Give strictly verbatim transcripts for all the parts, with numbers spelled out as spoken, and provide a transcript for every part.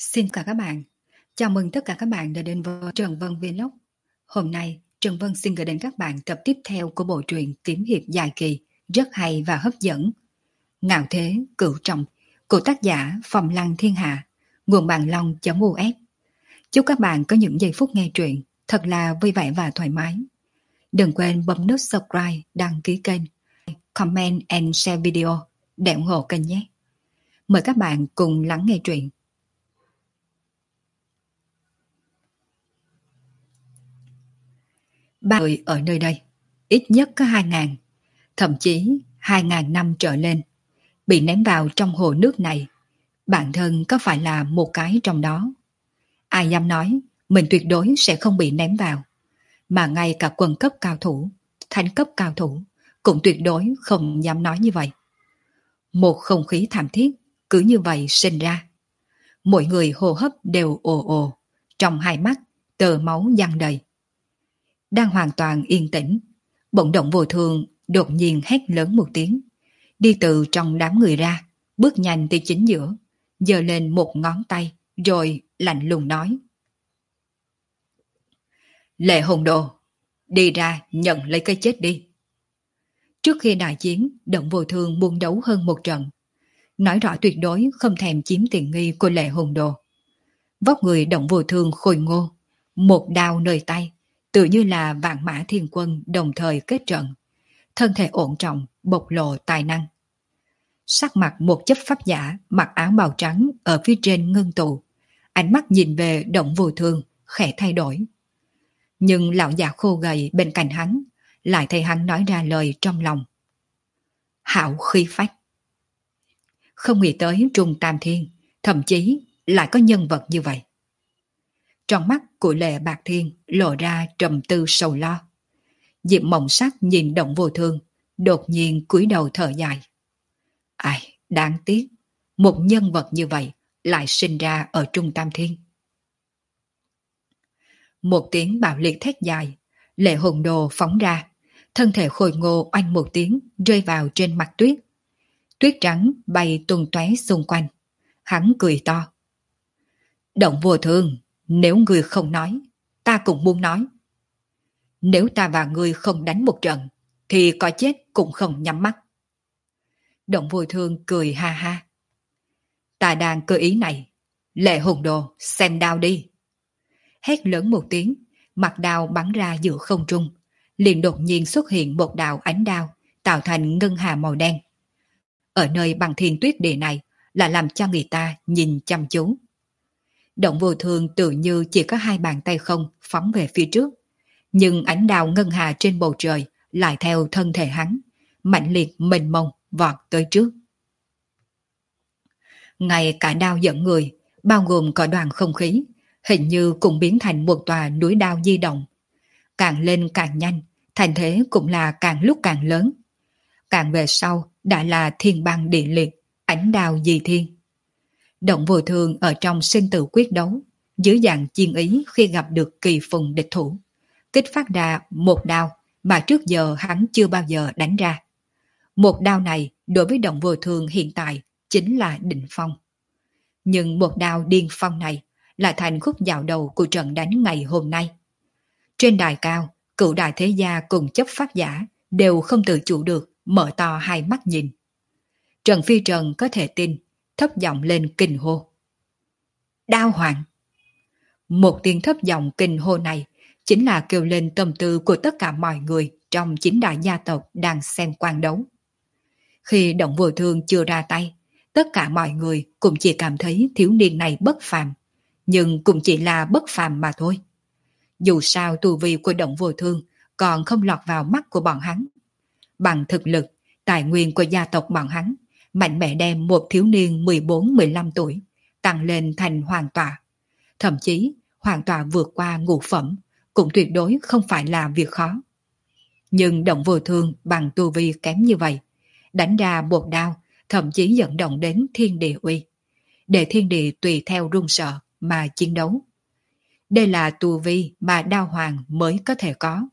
Xin chào các bạn. Chào mừng tất cả các bạn đã đến với Trần Vân Vlog. Hôm nay, Trần Vân xin gửi đến các bạn tập tiếp theo của bộ truyện kiếm hiệp dài kỳ, rất hay và hấp dẫn. Ngạo thế, cửu trọng, của tác giả Phòng Lăng Thiên Hạ, nguồn bàn long.us. Chúc các bạn có những giây phút nghe truyện thật là vui vẻ và thoải mái. Đừng quên bấm nút subscribe, đăng ký kênh, comment and share video để ủng hộ kênh nhé. Mời các bạn cùng lắng nghe truyện. Ba người ở nơi đây, ít nhất có hai ngàn, thậm chí hai ngàn năm trở lên, bị ném vào trong hồ nước này. Bản thân có phải là một cái trong đó? Ai dám nói mình tuyệt đối sẽ không bị ném vào, mà ngay cả quân cấp cao thủ, thánh cấp cao thủ cũng tuyệt đối không dám nói như vậy. Một không khí thảm thiết cứ như vậy sinh ra. Mỗi người hô hấp đều ồ ồ, trong hai mắt tơ máu giăng đầy. Đang hoàn toàn yên tĩnh, bỗng Động Vô Thương đột nhiên hét lớn một tiếng, đi từ trong đám người ra, bước nhanh tới chính giữa, giơ lên một ngón tay, rồi lạnh lùng nói: Lệ Hồn Đồ, đi ra nhận lấy cái chết đi. Trước khi đại chiến, Động Vô Thương muốn đấu hơn một trận, nói rõ tuyệt đối không thèm chiếm tiện nghi của Lệ Hồn Đồ. Vóc người Động Vô Thương khôi ngô, một đao nơi tay, tự như là vạn mã thiên quân đồng thời kết trận, thân thể ổn trọng, bộc lộ tài năng. Sắc mặt một chấp pháp giả mặc áo bào trắng ở phía trên ngưng tụ, ánh mắt nhìn về Động Vô Thương khẽ thay đổi. Nhưng lão già khô gầy bên cạnh hắn lại thấy hắn nói ra lời trong lòng: hảo khí phách. Không nghĩ tới Trung Tam Thiên thậm chí lại có nhân vật như vậy. Trong mắt của Lệ Bạc Thiên lộ ra trầm tư sầu lo. Diệp Mộng Sắc nhìn Động Vô Thương, đột nhiên cúi đầu thở dài. Ai, đáng tiếc, một nhân vật như vậy lại sinh ra ở Trung Tam Thiên. Một tiếng bạo liệt thét dài, Lệ Hồn Đồ phóng ra, thân thể khôi ngô oanh một tiếng rơi vào trên mặt tuyết. Tuyết trắng bay tung tóe xung quanh. Hắn cười to. Động Vô Thương, nếu ngươi không nói, ta cũng muốn nói. Nếu ta và ngươi không đánh một trận, thì có chết cũng không nhắm mắt. Động Vô Thương cười ha ha. Ta đang cơ ý này. Lệ Hồn Đồ, xem đao đi. Hét lớn một tiếng, mặt đao bắn ra giữa không trung, liền đột nhiên xuất hiện một đạo ánh đao, tạo thành ngân hà màu đen. Ở nơi bằng thiên tuyết địa này là làm cho người ta nhìn chăm chú. Động Vô Thương tự như chỉ có hai bàn tay không phóng về phía trước, nhưng ánh đao ngân hà trên bầu trời lại theo thân thể hắn, mạnh liệt mênh mông vọt tới trước. Ngay cả đao dẫn người, bao gồm cả đoàn không khí, hình như cũng biến thành một tòa núi đao di động. Càng lên càng nhanh, thành thế cũng là càng lúc càng lớn. Càng về sau đã là thiên băng địa liệt, ánh đao di thiên. Động Vô Thương ở trong sinh tử quyết đấu, dưới dạng chiên ý khi gặp được kỳ phùng địch thủ, kích phát ra một đao mà trước giờ hắn chưa bao giờ đánh ra. Một đao này đối với Động Vô Thương hiện tại chính là đỉnh phong. Nhưng một đao điên phong này lại thành khúc dạo đầu của trận đánh ngày hôm nay. Trên đài cao, cửu đại thế gia cùng chấp pháp giả đều không tự chủ được mở to hai mắt nhìn. Trần Phi Trần có thể tin, thấp giọng lên kinh hô. Đao hoàng! Một tiếng thấp giọng kinh hô này chính là kêu lên tâm tư của tất cả mọi người trong chính đại gia tộc đang xem quan đấu. Khi Động Vô Thương chưa ra tay, tất cả mọi người cũng chỉ cảm thấy thiếu niên này bất phàm, nhưng cũng chỉ là bất phàm mà thôi. Dù sao tu vi của Động Vô Thương còn không lọt vào mắt của bọn hắn. Bằng thực lực, tài nguyên của gia tộc bọn hắn, mạnh mẽ đem một thiếu niên mười bốn mười lăm tuổi tăng lên thành hoàng tọa. Thậm chí hoàng tọa vượt qua ngũ phẩm cũng tuyệt đối không phải là việc khó. Nhưng Động Vô Thương bằng tu vi kém như vậy, đánh ra một đao thậm chí dẫn động đến thiên địa uy, để thiên địa tùy theo run sợ mà chiến đấu. Đây là tu vi mà đao hoàng mới có thể có.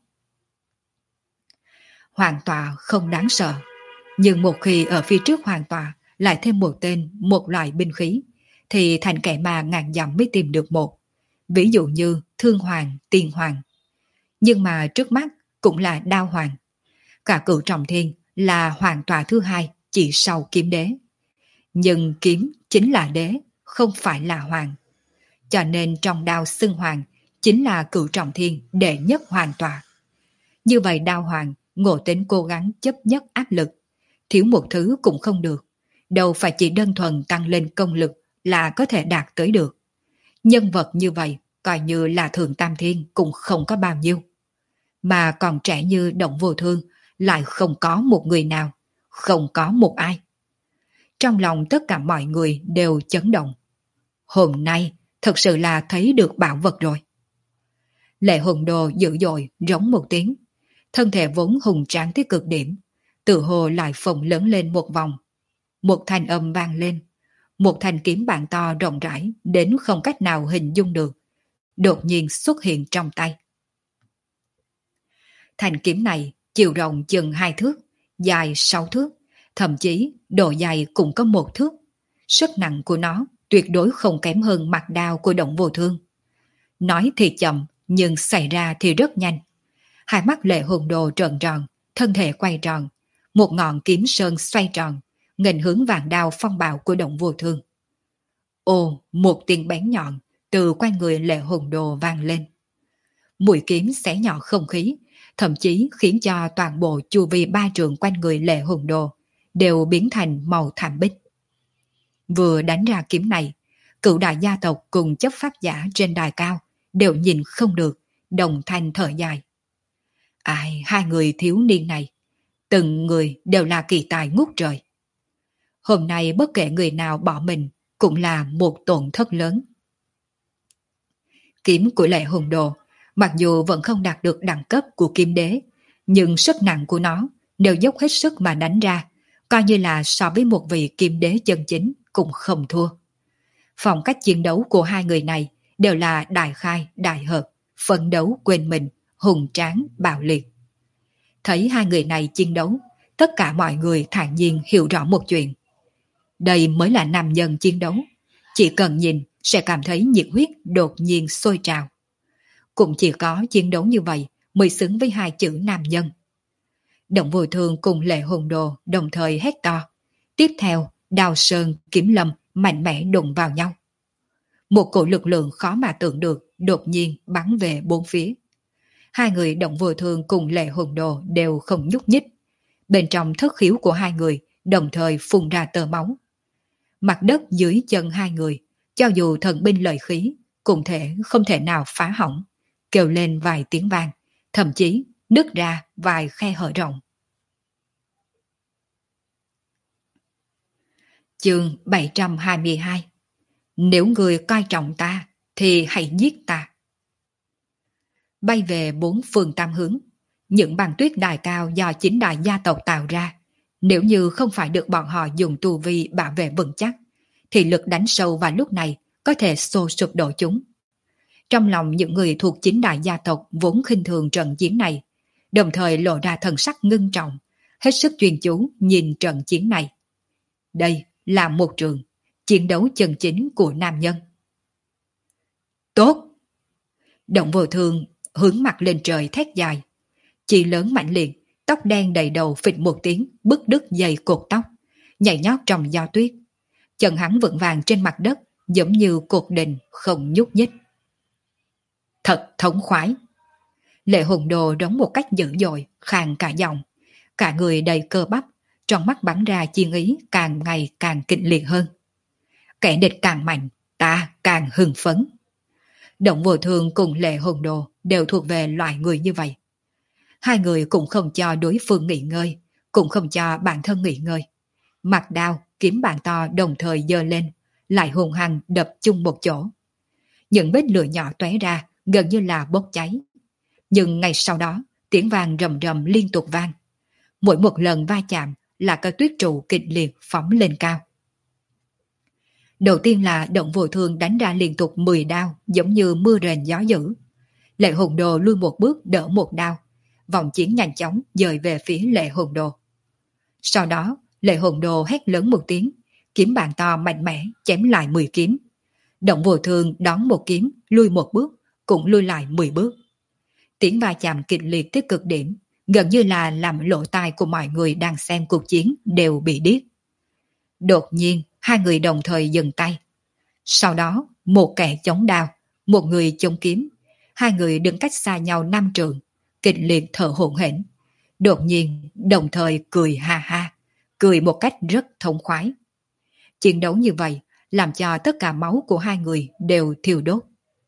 Hoàng tọa không đáng sợ, nhưng một khi ở phía trước hoàng tọa lại thêm một tên, một loại binh khí, thì thành kẻ mà ngàn dặm mới tìm được một. Ví dụ như thương hoàng, tiên hoàng. Nhưng mà trước mắt cũng là đao hoàng. Cả cửu trọng thiên là hoàng tọa thứ hai chỉ sau kiếm đế. Nhưng kiếm chính là đế, không phải là hoàng. Cho nên trong đao xưng hoàng chính là cửu trọng thiên đệ nhất hoàng tọa. Như vậy đao hoàng ngộ tính cố gắng chấp nhất áp lực, thiếu một thứ cũng không được, đâu phải chỉ đơn thuần tăng lên công lực là có thể đạt tới được. Nhân vật như vậy coi như là thượng tam thiên cũng không có bao nhiêu. Mà còn trẻ như Động Vô Thương lại không có một người nào, không có một ai. Trong lòng tất cả mọi người đều chấn động. Hôm nay thật sự là thấy được bảo vật rồi. Lệ Hùng Đồ dữ dội rống một tiếng, thân thể vốn hùng tráng tới cực điểm, tự hồ lại phồng lớn lên một vòng. Một thanh âm vang lên, một thanh kiếm bàn to rộng rãi đến không cách nào hình dung được, đột nhiên xuất hiện trong tay. Thanh kiếm này chiều rộng chừng hai thước, dài sáu thước, thậm chí độ dài cũng có một thước. Sức nặng của nó tuyệt đối không kém hơn mặt đao của Động Vô Thương. Nói thì chậm, nhưng xảy ra thì rất nhanh. Hai mắt Lệ Hùng Đồ trợn tròn, thân thể quay tròn, một ngọn kiếm sơn xoay tròn, nghênh hướng vàng đao phong bạo của Động Vô Thương. Ồ, một tiếng bén nhọn từ quanh người Lệ Hùng Đồ vang lên. Mũi kiếm xé nhỏ không khí, thậm chí khiến cho toàn bộ chu vi ba trường quanh người Lệ Hùng Đồ đều biến thành màu thảm bích. Vừa đánh ra kiếm này, cửu đại gia tộc cùng chấp pháp giả trên đài cao đều nhìn không được, đồng thanh thở dài. Ai, hai người thiếu niên này, từng người đều là kỳ tài ngút trời. Hôm nay bất kể người nào bỏ mình cũng là một tổn thất lớn. Kiếm của Lệ Hùng Đồ mặc dù vẫn không đạt được đẳng cấp của kiếm đế, nhưng sức nặng của nó đều dốc hết sức mà đánh ra, coi như là so với một vị kiếm đế chân chính cũng không thua. Phong cách chiến đấu của hai người này đều là đại khai, đại hợp, phấn đấu quên mình, hùng tráng, bạo liệt. Thấy hai người này chiến đấu, tất cả mọi người thản nhiên hiểu rõ một chuyện. Đây mới là nam nhân chiến đấu. Chỉ cần nhìn sẽ cảm thấy nhiệt huyết đột nhiên sôi trào. Cũng chỉ có chiến đấu như vậy mới xứng với hai chữ nam nhân. Động Vô Thương cùng Lệ Hùng Đồ đồng thời hét to. Tiếp theo, đao sơn, kiếm lâm mạnh mẽ đụng vào nhau. Một cổ lực lượng khó mà tưởng được đột nhiên bắn về bốn phía. Hai người Động Vô Thương cùng Lệ Hùng Đồ đều không nhúc nhích. Bên trong thất khiếu của hai người đồng thời phun ra tơ máu. Mặt đất dưới chân hai người, cho dù thần binh lợi khí, cũng thể không thể nào phá hỏng, kêu lên vài tiếng vang, thậm chí nứt ra vài khe hở rộng. Chương bảy trăm hai mươi hai. Nếu người coi trọng ta, thì hãy giết ta. Bay về bốn phương tam hướng, những băng tuyết đài cao do chính đại gia tộc tạo ra, nếu như không phải được bọn họ dùng tu vi bảo vệ vững chắc, thì lực đánh sâu vào lúc này có thể xô sụp đổ chúng. Trong lòng những người thuộc chính đại gia tộc vốn khinh thường trận chiến này, đồng thời lộ ra thần sắc ngưng trọng, hết sức chuyên chú nhìn trận chiến này. Đây là một trường chiến đấu chân chính của nam nhân. Tốt! Động Vô Thương hướng mặt lên trời thét dài. Chỉ lớn mạnh liệt, tóc đen đầy đầu phịch một tiếng, bứt đứt dây cột tóc, nhảy nhót trong gió tuyết. Chân hắn vững vàng trên mặt đất, giống như cột đình không nhúc nhích. Thật thống khoái! Lệ Hùng Đồ đóng một cách dữ dội, khàn cả giọng, cả người đầy cơ bắp, trong mắt bắn ra chiến ý càng ngày càng kịch liệt hơn. Kẻ địch càng mạnh, ta càng hưng phấn. Động Vô Thương cùng Lệ Hùng Đồ đều thuộc về loại người như vậy. Hai người cũng không cho đối phương nghỉ ngơi, cũng không cho bản thân nghỉ ngơi. Mặt đao, kiếm bàn to đồng thời giơ lên, lại hùng hăng đập chung một chỗ. Những vết lửa nhỏ tóe ra, gần như là bốc cháy. Nhưng ngay sau đó, tiếng vang rầm rầm liên tục vang. Mỗi một lần va chạm là cây tuyết trụ kịch liệt phóng lên cao. Đầu tiên là Động Vô Thương đánh ra liên tục mười đao, giống như mưa rền gió dữ. Lệ Hùng Đồ lui một bước đỡ một đao, vòng chiến nhanh chóng dời về phía Lệ Hùng Đồ. Sau đó, Lệ Hùng Đồ hét lớn một tiếng, kiếm bàn to mạnh mẽ chém lại mười kiếm. Động Vô Thương đón một kiếm, lui một bước, cũng lui lại mười bước. Tiếng va chạm kịch liệt tới cực điểm, gần như là làm lỗ tai của mọi người đang xem cuộc chiến đều bị điếc. Đột nhiên, hai người đồng thời dừng tay. Sau đó, một kẻ chống đao, một người chống kiếm. Hai người đứng cách xa nhau năm trượng, kịch liệt thở hổn hển. Đột nhiên, đồng thời cười ha ha, cười một cách rất thông khoái. Chiến đấu như vậy, làm cho tất cả máu của hai người đều thiêu đốt.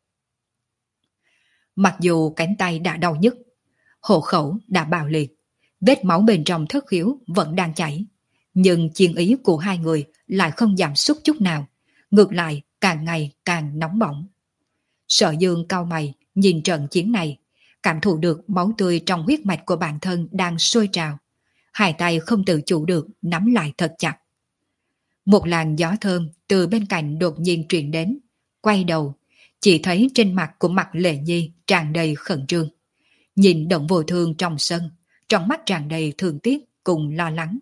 Mặc dù cánh tay đã đau nhức, hộ khẩu đã bạo liệt, vết máu bên trong thất khiếu vẫn đang chảy, nhưng chiến ý của hai người lại không giảm sút chút nào, ngược lại càng ngày càng nóng bỏng. Sở Dương cau mày nhìn trận chiến này, cảm thụ được máu tươi trong huyết mạch của bản thân đang sôi trào, hai tay không tự chủ được nắm lại thật chặt. Một làn gió thơm từ bên cạnh đột nhiên truyền đến, quay đầu, chỉ thấy trên mặt của Mạc Lệ Nhi tràn đầy khẩn trương. Nhìn Động Vô Thương trong sân, trong mắt tràn đầy thương tiếc cùng lo lắng.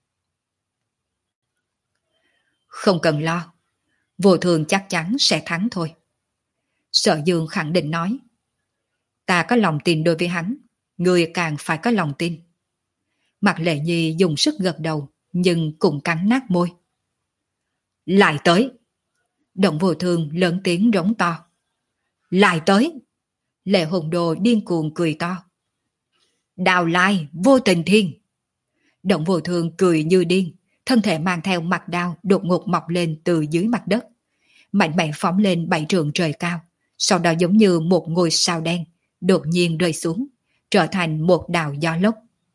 Không cần lo, Vô Thương chắc chắn sẽ thắng thôi. Sở Dương khẳng định nói. Ta có lòng tin đối với hắn, người càng phải có lòng tin. Mạc Lệ Nhi dùng sức gật đầu, nhưng cũng cắn nát môi. Lại tới! Động Vô Thương lớn tiếng rống to. Lại tới! Lệ Hồn Đồ điên cuồng cười to. Đào lai vô tình thiên! Động Vô Thương cười như điên, thân thể mang theo mặt đao đột ngột mọc lên từ dưới mặt đất, mạnh mẽ phóng lên bảy trượng trời cao, sau đó giống như một ngôi sao đen đột nhiên rơi xuống, trở thành một đạo gió lốc.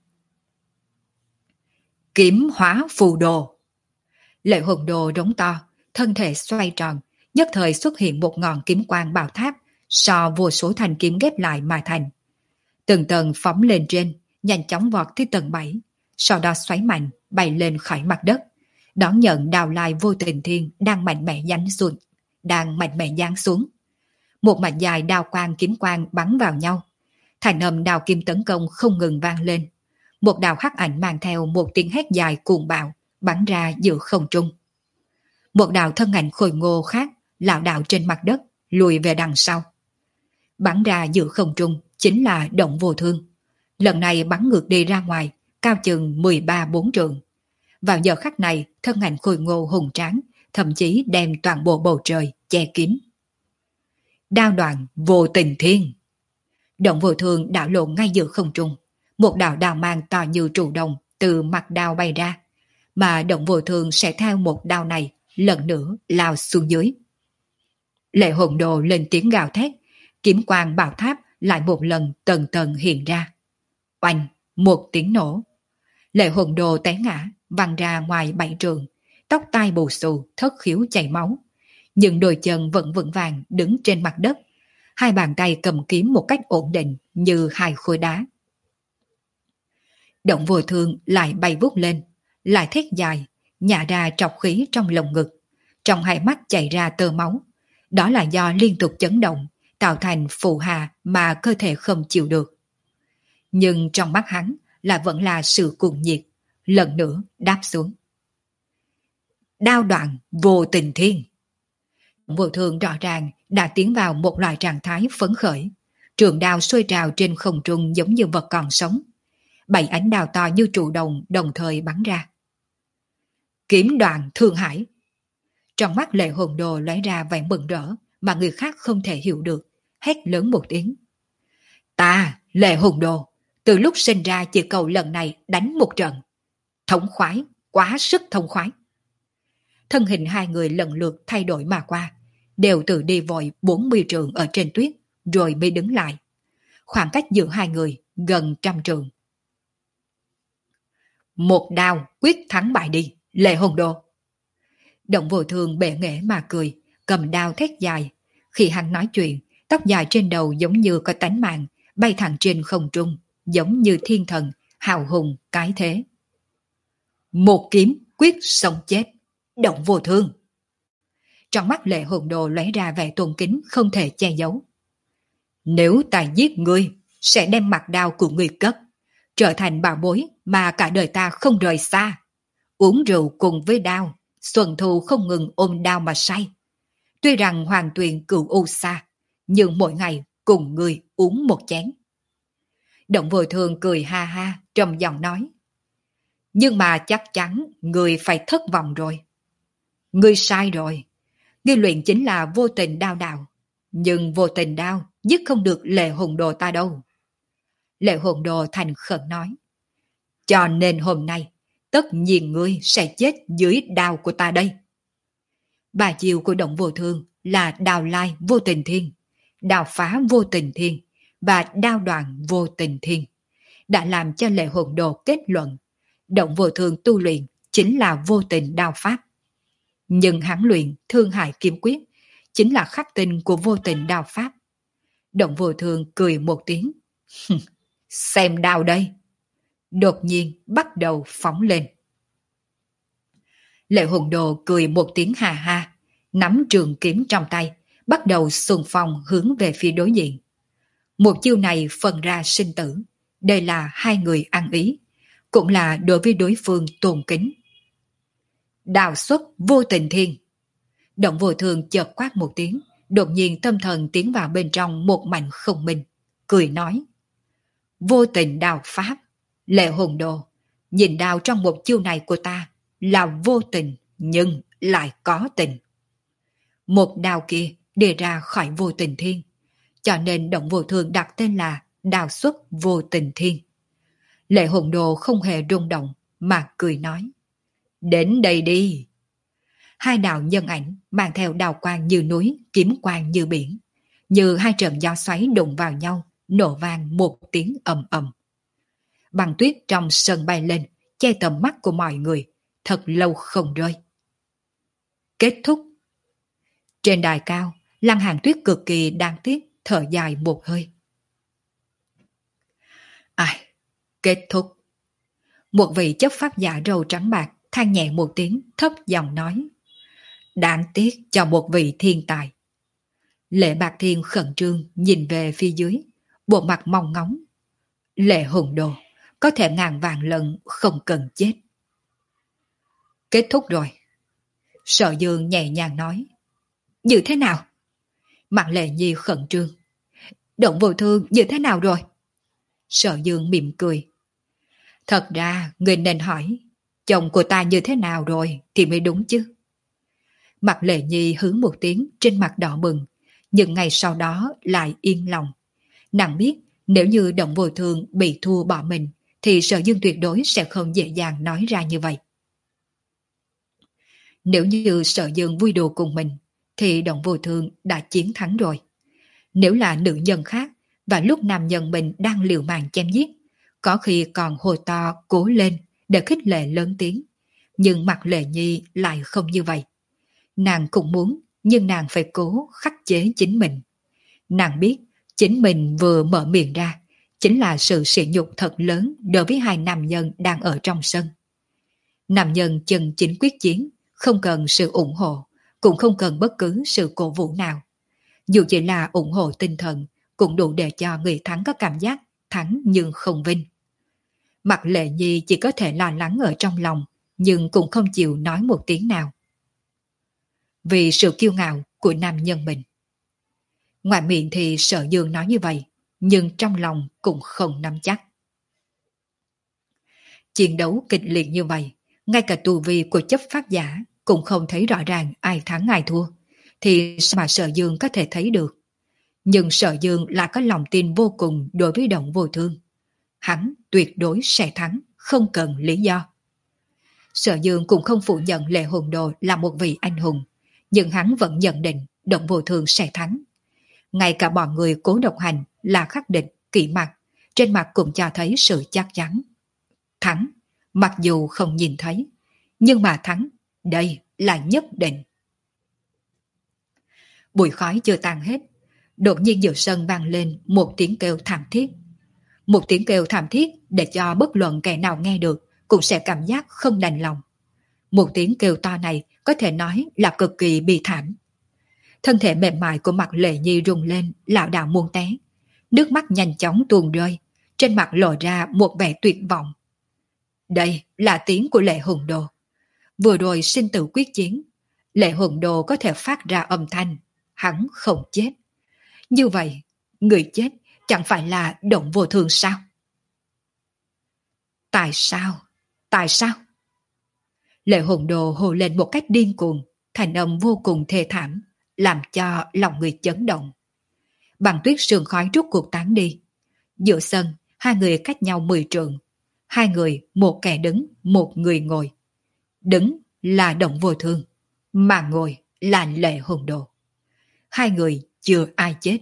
Kiếm hóa phù đồ! Lệ Hồn Đồ rống to, thân thể xoay tròn, nhất thời xuất hiện một ngọn kiếm quang bảo tháp so vô số thanh kiếm ghép lại mà thành. Từng tầng phóng lên trên, nhanh chóng vọt tới tầng bảy, sau đó xoáy mạnh bay lên khỏi mặt đất, đón nhận Đào Lai vô tình thiên đang mạnh mẽ giáng xuống, đang mạnh mẽ giáng xuống. Một mạch dài đao quang kiếm quang bắn vào nhau, thành âm đao kim tấn công không ngừng vang lên. Một đạo hắc ảnh mang theo một tiếng hét dài cuồng bạo bắn ra giữa không trung. Một đạo thân ảnh khôi ngô khác lảo đảo trên mặt đất, lùi về đằng sau. Bắn ra giữa không trung chính là Động Vô Thương. Lần này bắn ngược đi ra ngoài, cao chừng mười ba bốn trượng. Vào giờ khắc này, thân ảnh khôi ngô hùng tráng, thậm chí đem toàn bộ bầu trời che kín. Đao đoạn vô tình thiên! Động Vô Thương đảo lộn ngay giữa không trung. Một đạo đao mang to như trụ đồng từ mặt đao bay ra, mà Động Vô Thương sẽ theo một đao này lần nữa lao xuống dưới. Lệ Hồn Đồ lên tiếng gào thét, kiếm quang bảo tháp lại một lần tầng tầng hiện ra. Oanh, một tiếng nổ. Lệ Hồn Đồ té ngã, văng ra ngoài bảy trường, tóc tai bù xù, thất khiếu chảy máu. Nhưng đôi chân vẫn vững vàng đứng trên mặt đất, hai bàn tay cầm kiếm một cách ổn định như hai khối đá. Động Vô Thương lại bay vút lên, lại thét dài, nhả ra trọc khí trong lồng ngực, trong hai mắt chảy ra tơ máu. Đó là do liên tục chấn động, tạo thành phù hà mà cơ thể không chịu được. Nhưng trong mắt hắn là vẫn là sự cuồng nhiệt, lần nữa đáp xuống. Đao đoạn vô tình thiên! Vô Thương rõ ràng đã tiến vào một loại trạng thái phấn khởi, trường đao sôi trào trên không trung giống như vật còn sống. Bảy ánh đao to như trụ đồng đồng thời bắn ra. Kiếm đoạn thương hải! Trong mắt Lệ Hồn Đồ lóe ra vẻ mừng rỡ mà người khác không thể hiểu được, hét lớn một tiếng. Ta, Lệ Hồn Đồ, từ lúc sinh ra chỉ cầu lần này đánh một trận. Thống khoái, quá sức thông khoái. Thân hình hai người lần lượt thay đổi mà qua, đều tự đi vội bốn mươi trượng ở trên tuyết, rồi mới đứng lại. Khoảng cách giữa hai người gần trăm trượng. Một đao quyết thắng bại đi, Lệ Hồn Đồ! Động Vô Thương bệ nghệ mà cười, cầm đao thét dài. Khi hắn nói chuyện, tóc dài trên đầu giống như có tánh mạng, bay thẳng trên không trung, giống như thiên thần, hào hùng, cái thế. Một kiếm quyết sống chết, Động Vô Thương! Trong mắt Lệ Hồn Đồ lóe ra vẻ tôn kính không thể che giấu. Nếu ta giết ngươi, sẽ đem mặt đao của ngươi cất, trở thành bảo bối mà cả đời ta không rời xa. Uống rượu cùng với đao, xuân thu không ngừng ôm đao mà say. Tuy rằng hoàng tuyền cựu u xa, nhưng mỗi ngày cùng người uống một chén. Động Vô Thương cười ha ha, trầm giọng nói. Nhưng mà chắc chắn người phải thất vọng rồi. Ngươi sai rồi. Ngươi luyện chính là vô tình đao đạo. Nhưng vô tình đao giết không được Lệ Hùng Đồ ta đâu. Lệ Hùng Đồ thành khẩn nói. Cho nên hôm nay, tất nhiên ngươi sẽ chết dưới đao của ta đây. Bà chiều của Động Vô Thương là đao lai vô tình thiên, đao phá vô tình thiên và đao đoàn vô tình thiên. Đã làm cho Lệ Hùng Đồ kết luận, Động Vô Thương tu luyện chính là vô tình đao pháp. Nhưng hắn luyện Thương Hải Kiếm Quyết chính là khắc tinh của vô tình đao pháp. Động Vô Thương cười một tiếng. Xem đao đây. Đột nhiên bắt đầu phóng lên. Lệ Hùng Đồ cười một tiếng hà ha, nắm trường kiếm trong tay, bắt đầu xung phong hướng về phía đối diện. Một chiêu này phân ra sinh tử. Đây là hai người ăn ý, cũng là đối với đối phương tôn kính. Đạo xuất vô tình thiên. Động Vô Thương chợt quát một tiếng, đột nhiên tâm thần tiến vào bên trong một mảnh không minh, cười nói. Vô tình đao pháp, Lệ Hùng Đồ, nhìn đao trong một chiêu này của ta là vô tình nhưng lại có tình. Một đao kia đi ra khỏi vô tình thiên, cho nên Động Vô Thương đặt tên là đao xuất vô tình thiên. Lệ Hùng Đồ không hề rung động mà cười nói. Đến đây đi. Hai đạo nhân ảnh mang theo đào quang như núi, kiếm quang như biển, như hai trận gió xoáy đụng vào nhau, nổ vang một tiếng ầm ầm. Băng tuyết trong sân bay lên, che tầm mắt của mọi người, thật lâu không rơi. Kết thúc. Trên đài cao, Lăng Hàn Tuyết cực kỳ đáng tiếc, thở dài một hơi. Ai, kết thúc. Một vị chấp pháp giả râu trắng bạc than nhẹ một tiếng, thấp giọng nói. Đáng tiếc cho một vị thiên tài. Lệ Bạc Thiên khẩn trương nhìn về phía dưới, bộ mặt mong ngóng. Lệ Hùng Đồ, có thể ngàn vàng lần không cần chết. Kết thúc rồi. Sở Dương nhẹ nhàng nói. Như thế nào? Mặt Lệ Nhi khẩn trương. Động Vô Thương như thế nào rồi? Sở Dương mỉm cười. Thật ra người nên hỏi, chồng của ta như thế nào rồi thì mới đúng chứ. Mặt Lệ Nhi hướng một tiếng, trên mặt đỏ bừng, nhưng ngày sau đó lại yên lòng. Nàng biết nếu như Động Vô Thương bị thua bỏ mình thì Sở Dương tuyệt đối sẽ không dễ dàng nói ra như vậy. Nếu như Sở Dương vui đùa cùng mình thì Động Vô Thương đã chiến thắng rồi. Nếu là nữ nhân khác và lúc nam nhân mình đang liều mạng chém giết, có khi còn hồi to cố lên để khích lệ lớn tiếng. Nhưng mặt Lệ Nhi lại không như vậy. Nàng cũng muốn, nhưng nàng phải cố khắc chế chính mình. Nàng biết chính mình vừa mở miệng ra chính là sự sỉ nhục thật lớn đối với hai nam nhân đang ở trong sân. Nam nhân chân chính quyết chiến, không cần sự ủng hộ, cũng không cần bất cứ sự cổ vũ nào. Dù chỉ là ủng hộ tinh thần, cũng đủ để cho người thắng có cảm giác thắng nhưng không vinh. Mặt Lệ Nhi chỉ có thể lo lắng ở trong lòng, nhưng cũng không chịu nói một tiếng nào. Vì sự kiêu ngạo của nam nhân mình. Ngoài miệng thì Sở Dương nói như vậy, nhưng trong lòng cũng không nắm chắc. Chiến đấu kịch liệt như vậy, ngay cả tu vi của chấp pháp giả cũng không thấy rõ ràng ai thắng ai thua, thì sao mà Sở Dương có thể thấy được. Nhưng Sở Dương lại có lòng tin vô cùng đối với Động Vô Thương. Hắn tuyệt đối sẽ thắng, không cần lý do. Sở Dương cũng không phủ nhận Lệ Hùng Đồ là một vị anh hùng, nhưng hắn vẫn nhận định Động Vô Thương sẽ thắng. Ngay cả bọn người Cố Độc Hành là khắc địch, kỹ mặt, trên mặt cũng cho thấy sự chắc chắn. Thắng, mặc dù không nhìn thấy, nhưng mà thắng, đây là nhất định. Bụi khói chưa tan hết, đột nhiên giữa sân vang lên một tiếng kêu thảm thiết. Một tiếng kêu thảm thiết để cho bất luận kẻ nào nghe được cũng sẽ cảm giác không đành lòng. Một tiếng kêu to này có thể nói là cực kỳ bi thảm. Thân thể mềm mại của mặt Lệ Nhi rung lên, lảo đảo muôn té. Nước mắt nhanh chóng tuôn rơi, trên mặt lộ ra một vẻ tuyệt vọng. Đây là tiếng của Lệ Hùng Đồ. Vừa rồi sinh tử quyết chiến, Lệ hồn đồ có thể phát ra âm thanh, hắn không chết. Như vậy, người chết chẳng phải là Động Vô Thương sao? Tại sao? Tại sao? Lệ hồn đồ hồ lên một cách điên cuồng, thành âm vô cùng thê thảm, làm cho lòng người chấn động. Bằng tuyết sương khói rút cuộc tán đi. Giữa sân, hai người cách nhau mười trượng. Hai người, một kẻ đứng, một người ngồi. Đứng là Động Vô Thương, mà ngồi là Lệ hồn đồ. Hai người chưa ai chết.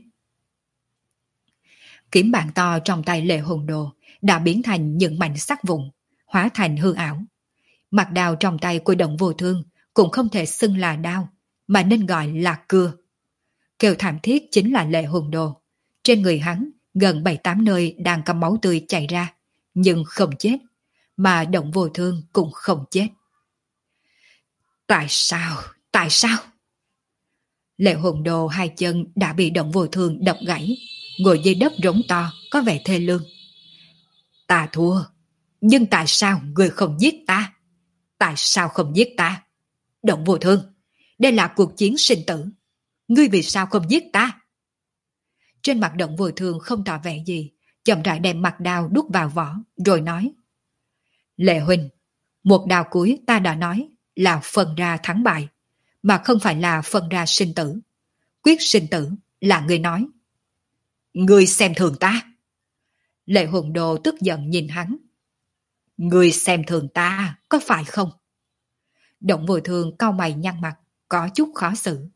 Kiếm bàn to trong tay Lệ hồn đồ đã biến thành những mảnh sắt vụn, hóa thành hư ảo. Mặt đao trong tay của Động Vô Thương cũng không thể xưng là đao, mà nên gọi là cưa. Kêu thảm thiết chính là Lệ hồn đồ. Trên người hắn gần bảy tám nơi đang có máu tươi chảy ra, nhưng không chết, mà Động Vô Thương cũng không chết. Tại sao? Tại sao? Lệ hồn đồ hai chân đã bị Động Vô Thương đập gãy, ngồi dưới đất rống to, có vẻ thê lương. Ta thua, nhưng tại sao người không giết ta? Tại sao không giết ta? Động Vô Thương, đây là cuộc chiến sinh tử. Ngươi vì sao không giết ta? Trên mặt Động Vô Thương không tỏ vẻ gì, chậm rãi đem mặt đao đút vào vỏ, rồi nói. Lệ huynh, một đao cuối ta đã nói là phân ra thắng bại, mà không phải là phân ra sinh tử. Quyết sinh tử là ngươi nói. Ngươi xem thường ta. Lệ hồn đồ tức giận nhìn hắn. Ngươi xem thường ta, có phải không? Động Vô Thương cau mày nhăn mặt, có chút khó xử.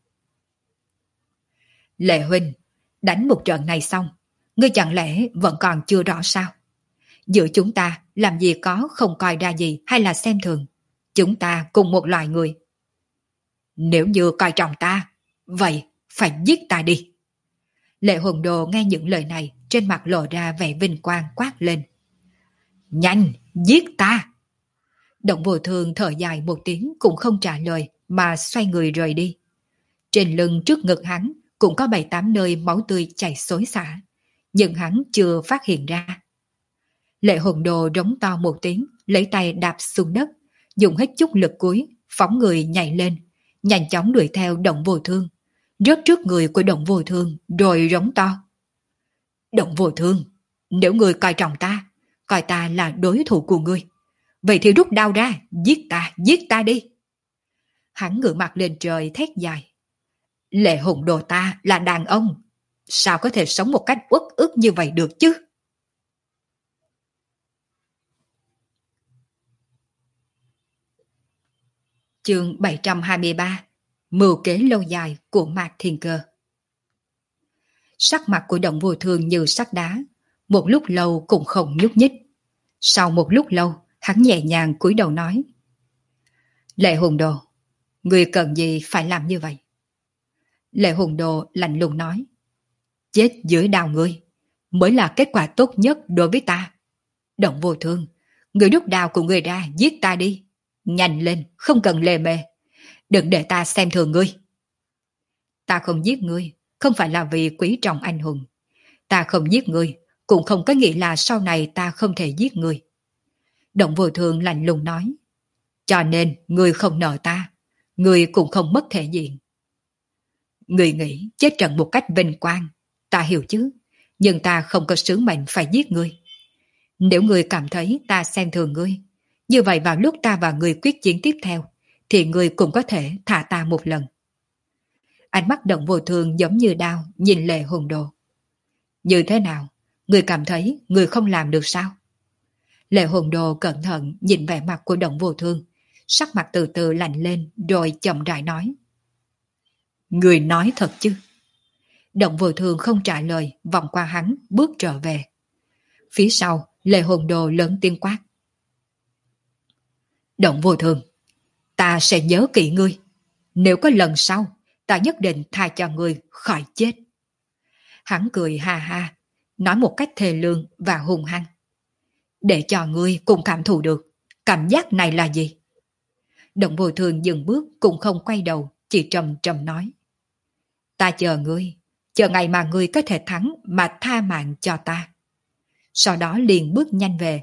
Lệ huynh, đánh một trận này xong, ngươi chẳng lẽ vẫn còn chưa rõ sao? Giữa chúng ta làm gì có không coi ra gì hay là xem thường. Chúng ta cùng một loài người. Nếu như coi trọng ta, vậy phải giết ta đi. Lệ hồn đồ nghe những lời này, trên mặt lộ ra vẻ vinh quang quát lên. Nhanh, giết ta! Động Vô Thương thở dài một tiếng cũng không trả lời, mà xoay người rời đi. Trên lưng trước ngực hắn cũng có bảy tám nơi máu tươi chảy xối xả, nhưng hắn chưa phát hiện ra. Lệ hồn đồ rống to một tiếng, lấy tay đạp xuống đất, dùng hết chút lực cuối, phóng người nhảy lên, nhanh chóng đuổi theo Động Vô Thương, rớt trước người của Động Vô Thương, rồi rống to. Động Vô Thương, nếu ngươi coi trọng ta, coi ta là đối thủ của ngươi, vậy thì rút đao ra, giết ta, giết ta đi. Hắn ngửa mặt lên trời thét dài. Lệ hồn đồ ta là đàn ông, sao có thể sống một cách uất ức như vậy được chứ? Chương bảy trăm hai mươi ba. Mưu kế lâu dài của Mạc Thiên Cơ. Sắc mặt của Động Vô Thương như sắt đá, một lúc lâu cũng không nhúc nhích. Sau một lúc lâu, hắn nhẹ nhàng cúi đầu nói. Lệ hồn đồ, ngươi cần gì phải làm như vậy? Lệ hồn đồ lạnh lùng nói. Chết dưới đao ngươi mới là kết quả tốt nhất đối với ta. Động Vô Thương, ngươi đút đao của ngươi ra, giết ta đi. Nhanh lên, không cần lề mề. Đừng để ta xem thường ngươi. Ta không giết ngươi, không phải là vì quý trọng anh hùng. Ta không giết ngươi, cũng không có nghĩa là sau này ta không thể giết ngươi. Động Vô Thương lạnh lùng nói. Cho nên, ngươi không nợ ta, ngươi cũng không mất thể diện. Ngươi nghĩ chết trận một cách vinh quang, ta hiểu chứ, nhưng ta không có sứ mệnh phải giết ngươi. Nếu ngươi cảm thấy ta xem thường ngươi, như vậy vào lúc ta và ngươi quyết chiến tiếp theo, thì ngươi cũng có thể thả ta một lần. Ánh mắt Động Vô Thương giống như đao nhìn Lệ hồn đồ. Như thế nào? Ngươi cảm thấy ngươi không làm được sao? Lệ hồn đồ cẩn thận nhìn vẻ mặt của Động Vô Thương, sắc mặt từ từ lạnh lên rồi chậm rãi nói. Ngươi nói thật chứ? Động Vô Thương không trả lời, vòng qua hắn, bước trở về. Phía sau, Lệ hồn đồ lớn tiếng quát. Động Vô Thương, ta sẽ nhớ kỹ ngươi. Nếu có lần sau, ta nhất định tha cho ngươi khỏi chết. Hắn cười ha ha, nói một cách thê lương và hung hăng. Để cho ngươi cùng cảm thụ được, cảm giác này là gì? Động Vô Thương dừng bước cũng không quay đầu, chỉ trầm trầm nói. Ta chờ ngươi, chờ ngày mà ngươi có thể thắng mà tha mạng cho ta. Sau đó liền bước nhanh về,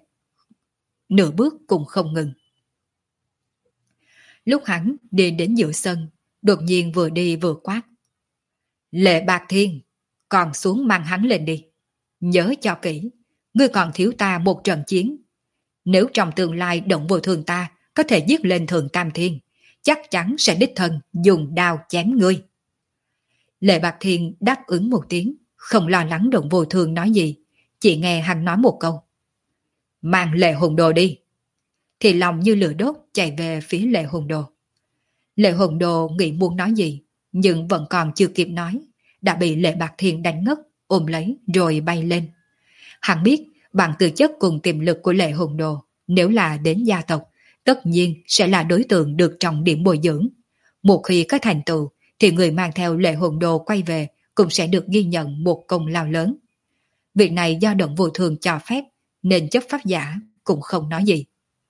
nửa bước cũng không ngừng. Lúc hắn đi đến giữa sân, đột nhiên vừa đi vừa quát. Lệ Bạc Thiên, còn xuống mang hắn lên đi. Nhớ cho kỹ, ngươi còn thiếu ta một trận chiến. Nếu trong tương lai động vô thường ta có thể giết lên Thượng Tam Thiên, chắc chắn sẽ đích thân dùng đao chém ngươi. Lệ Bạc Thiên đáp ứng một tiếng, không lo lắng động vô thường nói gì, chỉ nghe hắn nói một câu. Mang Lệ Hồn Đồ đi. Thì lòng như lửa đốt chạy về phía Lệ Hồn Đồ. Lệ Hồn Đồ nghĩ muốn nói gì, nhưng vẫn còn chưa kịp nói, đã bị Lệ Bạc Thiên đánh ngất, ôm lấy rồi bay lên. Hắn biết bằng tư chất cùng tiềm lực của Lệ Hồn Đồ, nếu là đến gia tộc, tất nhiên sẽ là đối tượng được trọng điểm bồi dưỡng. Một khi có thành tựu, thì người mang theo Lệ Hồn Đồ quay về cũng sẽ được ghi nhận một công lao lớn. Việc này do Động Vô Thường cho phép, nên chấp pháp giả cũng không nói gì.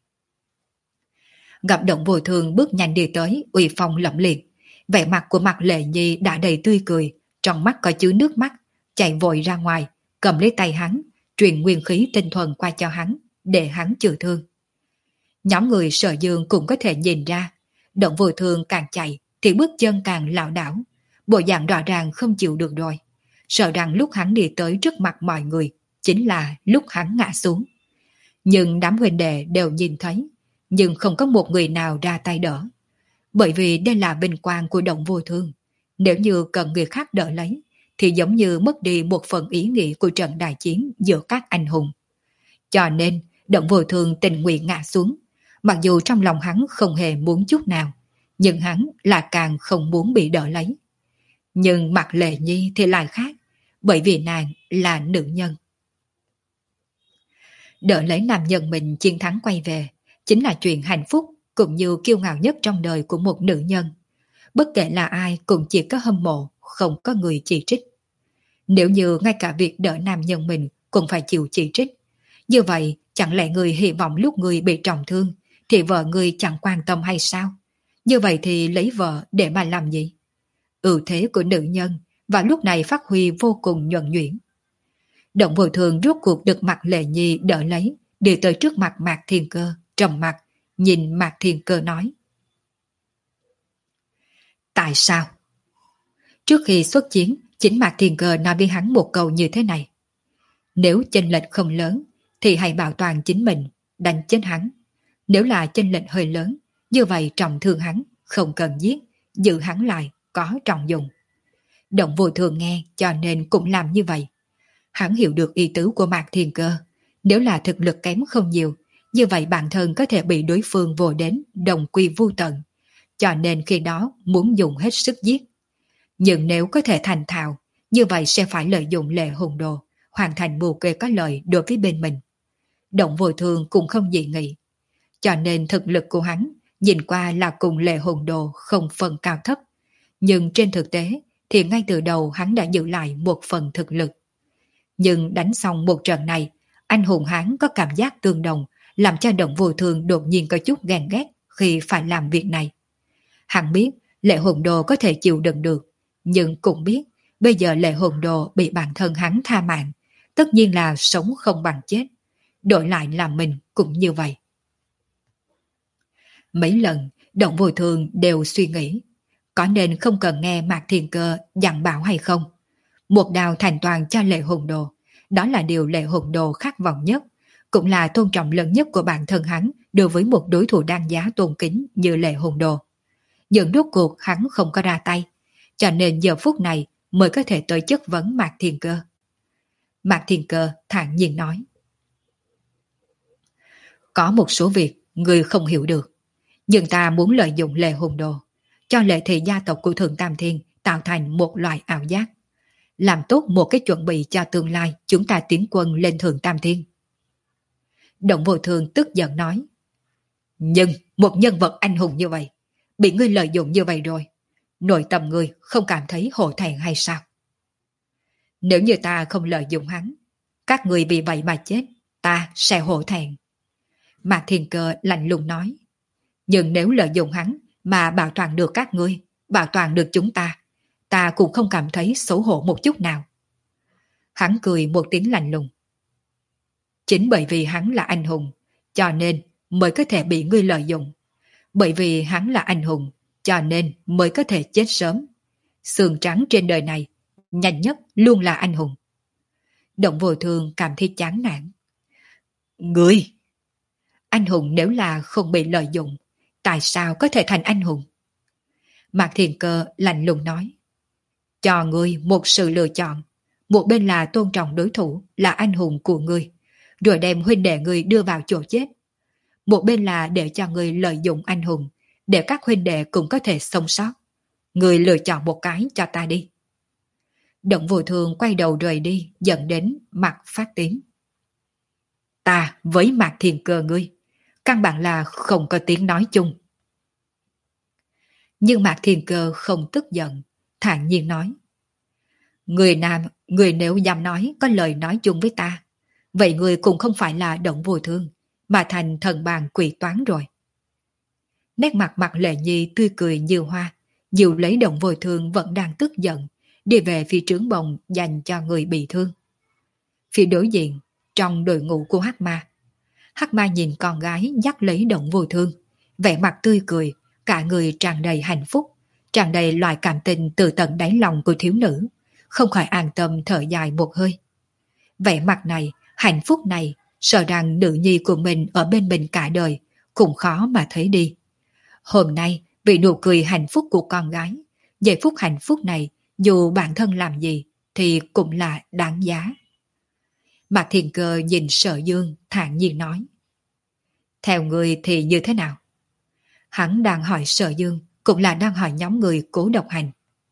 Gặp Động Vô Thường bước nhanh đi tới, uy phong lẫm liệt, vẻ mặt của Mạc Lệ Nhi đã đầy tươi cười, trong mắt có chứa nước mắt, chạy vội ra ngoài, cầm lấy tay hắn, truyền nguyên khí tinh thuần qua cho hắn, để hắn chữa thương. Nhóm người Sở Dương cũng có thể nhìn ra, Động Vô Thường càng chạy thì bước chân càng lảo đảo, bộ dạng rõ ràng không chịu được rồi, sợ rằng lúc hắn đi tới trước mặt mọi người chính là lúc hắn ngã xuống. Nhưng đám huynh đệ đều nhìn thấy, nhưng không có một người nào ra tay đỡ, bởi vì đây là vinh quang của Động Vô Thường. Nếu như cần người khác đỡ lấy thì giống như mất đi một phần ý nghĩa của trận đại chiến giữa các anh hùng. Cho nên Động Vô Thường tình nguyện ngã xuống, mặc dù trong lòng hắn không hề muốn chút nào, nhưng hắn là càng không muốn bị đỡ lấy. Nhưng Mạc Lệ Nhi thì lại khác, bởi vì nàng là nữ nhân. Đỡ lấy nam nhân mình chiến thắng quay về, chính là chuyện hạnh phúc cũng như kiêu ngạo nhất trong đời của một nữ nhân. Bất kể là ai cũng chỉ có hâm mộ, không có người chỉ trích. Nếu như ngay cả việc đỡ nam nhân mình cũng phải chịu chỉ trích, như vậy chẳng lẽ người hy vọng lúc người bị trọng thương thì vợ người chẳng quan tâm hay sao? Như vậy thì lấy vợ để mà làm gì? Ưu thế của nữ nhân và lúc này phát huy vô cùng nhuần nhuyễn. Động Vô Thường rốt cuộc được Mạc Lệ Nhi đỡ lấy, đi tới trước mặt Mạc Thiên Cơ, trầm mặt, nhìn Mạc Thiên Cơ nói. Tại sao? Trước khi xuất chiến, chính Mạc Thiên Cơ nói với hắn một câu như thế này. Nếu chênh lệch không lớn, thì hãy bảo toàn chính mình, đánh chết hắn. Nếu là chênh lệch hơi lớn, như vậy trọng thương hắn, không cần giết, giữ hắn lại, có trọng dụng. Động Vô Thường nghe cho nên cũng làm như vậy. Hắn hiểu được ý tứ của Mạc Thiên Cơ. Nếu là thực lực kém không nhiều, như vậy bản thân có thể bị đối phương vồ đến đồng quy vu tận. Cho nên khi đó muốn dùng hết sức giết. Nhưng nếu có thể thành thạo, như vậy sẽ phải lợi dụng Lệ Hồn Đồ, hoàn thành mưu kê có lợi đối với bên mình. Động Vô Thường cũng không dị nghị. Cho nên thực lực của hắn nhìn qua là cùng Lệ Hồn Đồ không phần cao thấp. Nhưng trên thực tế thì ngay từ đầu hắn đã giữ lại một phần thực lực. Nhưng đánh xong một trận này, anh hùng hắn có cảm giác tương đồng, làm cho Động Vô Thường đột nhiên có chút ghen ghét khi phải làm việc này. Hắn biết Lệ Hồn Đồ có thể chịu đựng được, nhưng cũng biết bây giờ Lệ Hồn Đồ bị bản thân hắn tha mạng, tất nhiên là sống không bằng chết. Đổi lại là mình cũng như vậy. Mấy lần Động Vô Thường đều suy nghĩ, có nên không cần nghe Mạc Thiên Cơ dặn bảo hay không. Một đao thành toàn cho Lệ Hồn Đồ, đó là điều Lệ Hồn Đồ khát vọng nhất, cũng là tôn trọng lớn nhất của bản thân hắn đối với một đối thủ đáng giá tôn kính như Lệ Hồn Đồ. Nhưng rốt cuộc hắn không có ra tay, cho nên giờ phút này mới có thể tới chất vấn Mạc Thiên Cơ. Mạc Thiên Cơ thản nhiên nói. Có một số việc người không hiểu được, nhưng ta muốn lợi dụng Lệ Hồn Đồ, cho Lệ thị gia tộc của Thượng Tam Thiên tạo thành một loại ảo giác, làm tốt một cái chuẩn bị cho tương lai chúng ta tiến quân lên Thượng Tam Thiên. Động Vô Thường tức giận nói. Nhưng một nhân vật anh hùng như vậy, bị ngươi lợi dụng như vậy rồi, nội tâm ngươi không cảm thấy hổ thẹn hay sao? Nếu như ta không lợi dụng hắn, các ngươi vì vậy mà chết, ta sẽ hổ thẹn. Mạc Thiên Cơ lạnh lùng nói. Nhưng nếu lợi dụng hắn mà bảo toàn được các ngươi, bảo toàn được chúng ta, ta cũng không cảm thấy xấu hổ một chút nào. Hắn cười một tiếng lạnh lùng. Chính bởi vì hắn là anh hùng, cho nên mới có thể bị ngươi lợi dụng. Bởi vì hắn là anh hùng, cho nên mới có thể chết sớm. Xương trắng trên đời này, nhanh nhất luôn là anh hùng. Động Vô Thương cảm thấy chán nản. Ngươi! Anh hùng nếu là không bị lợi dụng, tại sao có thể thành anh hùng? Mạc Thiên Cơ lạnh lùng nói. Cho ngươi một sự lựa chọn. Một bên là tôn trọng đối thủ, là anh hùng của ngươi, rồi đem huynh đệ ngươi đưa vào chỗ chết. Một bên là để cho ngươi lợi dụng anh hùng, để các huynh đệ cũng có thể sống sót. Ngươi lựa chọn một cái cho ta đi. Động Vô Thương quay đầu rời đi, dẫn đến mặt phát tím. Ta với Mạc Thiên Cơ ngươi, căn bản là không có tiếng nói chung. Nhưng Mạc Thiên Cơ không tức giận, thản nhiên nói. Người nam, người nếu dám nói có lời nói chung với ta, vậy người cũng không phải là Động Vô Thương, mà thành thần bàn quỷ toán rồi. Nét mặt mặt Lệ Nhi tươi cười như hoa, dịu lấy Động Vô Thương vẫn đang tức giận, đi về phía trướng bồng dành cho người bị thương. Phía đối diện, trong đội ngũ của Hắc Ma, Hắc Ma nhìn con gái dắt lấy Động Vô Thương, vẻ mặt tươi cười, cả người tràn đầy hạnh phúc, tràn đầy loại cảm tình từ tận đáy lòng của thiếu nữ, không khỏi an tâm thở dài một hơi. Vẻ mặt này, hạnh phúc này, sợ rằng nữ nhi của mình ở bên mình cả đời, cũng khó mà thấy đi. Hôm nay, vì nụ cười hạnh phúc của con gái, giây phút hạnh phúc này, dù bản thân làm gì, thì cũng là đáng giá. Mạc Thiên Cơ nhìn Sở Dương, thản nhiên nói. Theo người thì như thế nào? Hắn đang hỏi Sở Dương, cũng là đang hỏi nhóm người Cố Độc Hành.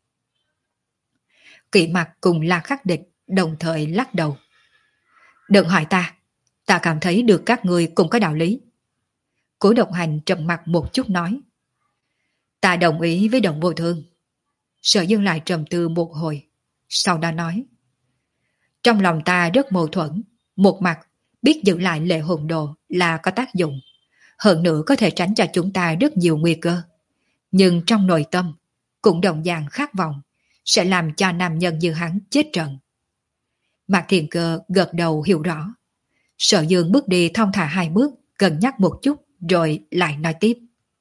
Kỵ Mặc cùng La Khắc Địch đồng thời lắc đầu. Đừng hỏi ta, ta cảm thấy được các người cũng có đạo lý. Cố Độc Hành trầm mặt một chút nói. Ta đồng ý với Động Vô Thương. Sở Dương lại trầm tư một hồi, sau đó nói. Trong lòng ta rất mâu thuẫn, một mặt biết giữ lại Lệ Hồn Đồ là có tác dụng, hơn nữa có thể tránh cho chúng ta rất nhiều nguy cơ. Nhưng trong nội tâm cũng đồng dạng khát vọng, sẽ làm cho nam nhân như hắn chết trận. Mạc Thiên Cơ gật đầu hiểu rõ. Sở Dương bước đi thong thả hai bước, cân nhắc một chút rồi lại nói tiếp.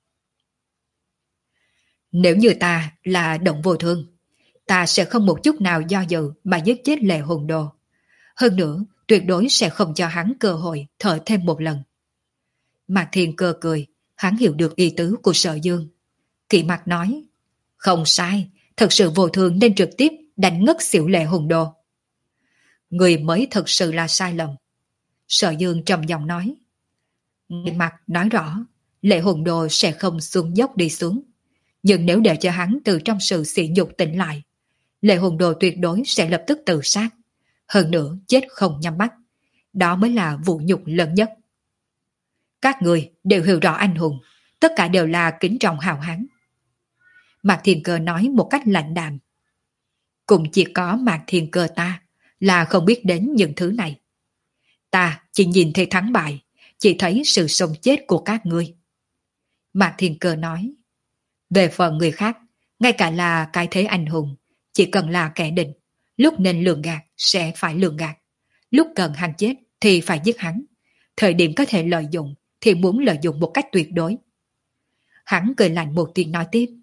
Nếu như ta là Động Vô Thương, ta sẽ không một chút nào do dự mà giết chết Lệ Hồn Đồ. Hơn nữa, tuyệt đối sẽ không cho hắn cơ hội thở thêm một lần. Mạc Thiên Cơ cười, hắn hiểu được ý tứ của Sở Dương. Kỵ Mặc nói, không sai, thật sự Vô Thương nên trực tiếp đánh ngất xỉu Lệ Hồn Đồ. Người mới thật sự là sai lầm. Sở Dương trầm giọng nói. Kỵ Mặc nói rõ, Lệ Hồn Đồ sẽ không xuống dốc đi xuống. Nhưng nếu để cho hắn từ trong sự sỉ nhục tỉnh lại, Lệ Hồn Đồ tuyệt đối sẽ lập tức tự sát. Hơn nữa chết không nhắm mắt. Đó mới là vụ nhục lớn nhất. Các người đều hiểu rõ anh hùng, tất cả đều là kính trọng hào hán. Mạc Thiên Cơ nói một cách lạnh đạm. Cũng chỉ có Mạc Thiên Cơ ta là không biết đến những thứ này. Ta chỉ nhìn thấy thắng bại, chỉ thấy sự sống chết của các ngươi. Mạc Thiên Cơ nói. Về phần người khác, ngay cả là cái thế anh hùng, chỉ cần là kẻ địch, lúc nên lường gạt sẽ phải lường gạt, lúc cần hắn chết thì phải giết hắn, thời điểm có thể lợi dụng thì muốn lợi dụng một cách tuyệt đối. Hắn cười lạnh một tiếng nói tiếp.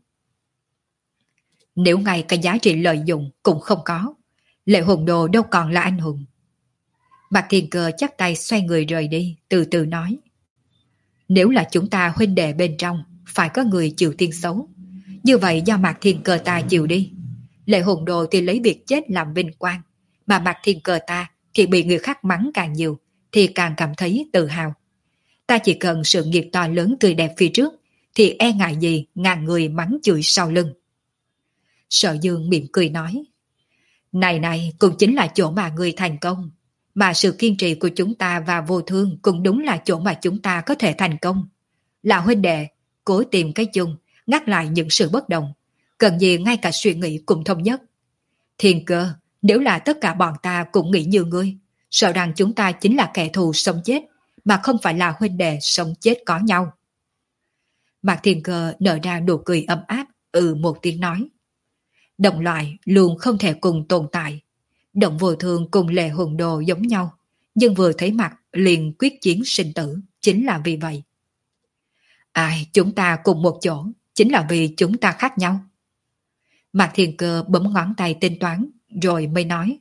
Nếu ngay cái giá trị lợi dụng cũng không có, Lệ Hồn Đồ đâu còn là anh hùng. Mạc Thiên Cơ chắp tay xoay người rời đi, từ từ nói. Nếu là chúng ta huynh đệ bên trong, phải có người chịu tiên xấu. Như vậy do Mạc Thiên Cơ ta chịu đi. Lệ Hồn Đồ thì lấy việc chết làm vinh quang, mà Mạc Thiên Cơ ta thì bị người khác mắng càng nhiều, thì càng cảm thấy tự hào. Ta chỉ cần sự nghiệp to lớn tươi đẹp phía trước, thì e ngại gì ngàn người mắng chửi sau lưng. Sở Dương mỉm cười nói. Này này cũng chính là chỗ mà người thành công, mà sự kiên trì của chúng ta và Vô Thương cũng đúng là chỗ mà chúng ta có thể thành công. Là huynh đệ, cố tìm cái chung, ngắt lại những sự bất đồng, cần gì ngay cả suy nghĩ cùng thống nhất. Thiên Cơ, nếu là tất cả bọn ta cũng nghĩ như ngươi, sợ rằng chúng ta chính là kẻ thù sống chết, mà không phải là huynh đệ sống chết có nhau. Mạc Thiên Cơ nở ra nụ cười ấm áp, ừ một tiếng nói. Đồng loại luôn không thể cùng tồn tại. Động Vô Thương cùng Lệ Hồn Đồ giống nhau, nhưng vừa thấy mặt liền quyết chiến sinh tử, chính là vì vậy. Ai chúng ta cùng một chỗ, chính là vì chúng ta khác nhau. Mạc Thiên Cơ bấm ngón tay tính toán, rồi mới nói.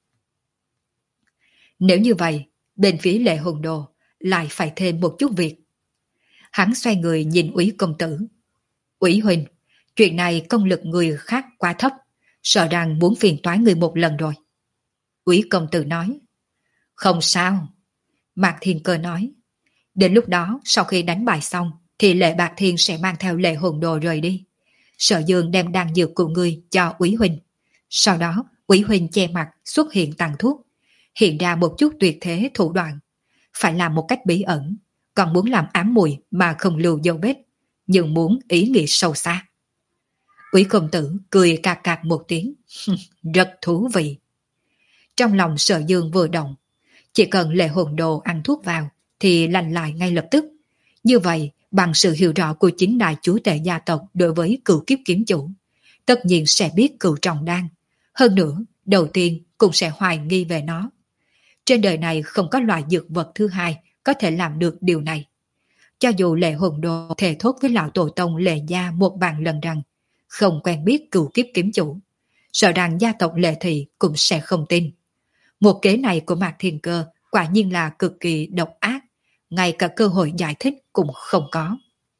Nếu như vậy, bên phía Lệ Hồn Đồ lại phải thêm một chút việc. Hắn xoay người nhìn Úy công tử. Úy huynh, chuyện này công lực người khác quá thấp, sợ rằng muốn phiền toái người một lần rồi. Úy công tử nói. Không sao. Mạc Thiên Cơ nói. Đến lúc đó, sau khi đánh bài xong, thì Lệ Bạc Thiên sẽ mang theo Lệ Hồn Đồ rời đi. Sở Dương đem đan dược của ngươi cho Úy huynh. Sau đó, Úy huynh che mặt xuất hiện tàn thuốc, hiện ra một chút tuyệt thế thủ đoạn. Phải làm một cách bí ẩn, còn muốn làm ám mùi mà không lưu dấu vết, nhưng muốn ý nghĩa sâu xa. Úy công tử cười cạc cạc một tiếng. Rất thú vị. Trong lòng Sở Dương vừa động, chỉ cần Lệ Hồn Đồ ăn thuốc vào thì lành lại ngay lập tức. Như vậy, bằng sự hiểu rõ của chính đại chúa tể gia tộc đối với cửu kiếp kiếm chủ, tất nhiên sẽ biết cửu trọng đan. Hơn nữa, đầu tiên cũng sẽ hoài nghi về nó. Trên đời này không có loại dược vật thứ hai có thể làm được điều này. Cho dù Lệ Hồn Đồ thề thốt với lão tổ tông Lệ gia một vạn lần rằng không quen biết cửu kiếp kiếm chủ, sợ rằng gia tộc Lệ Thị cũng sẽ không tin. Một kế này của Mạc Thiên Cơ quả nhiên là cực kỳ độc ác, ngay cả cơ hội giải thích cũng không có.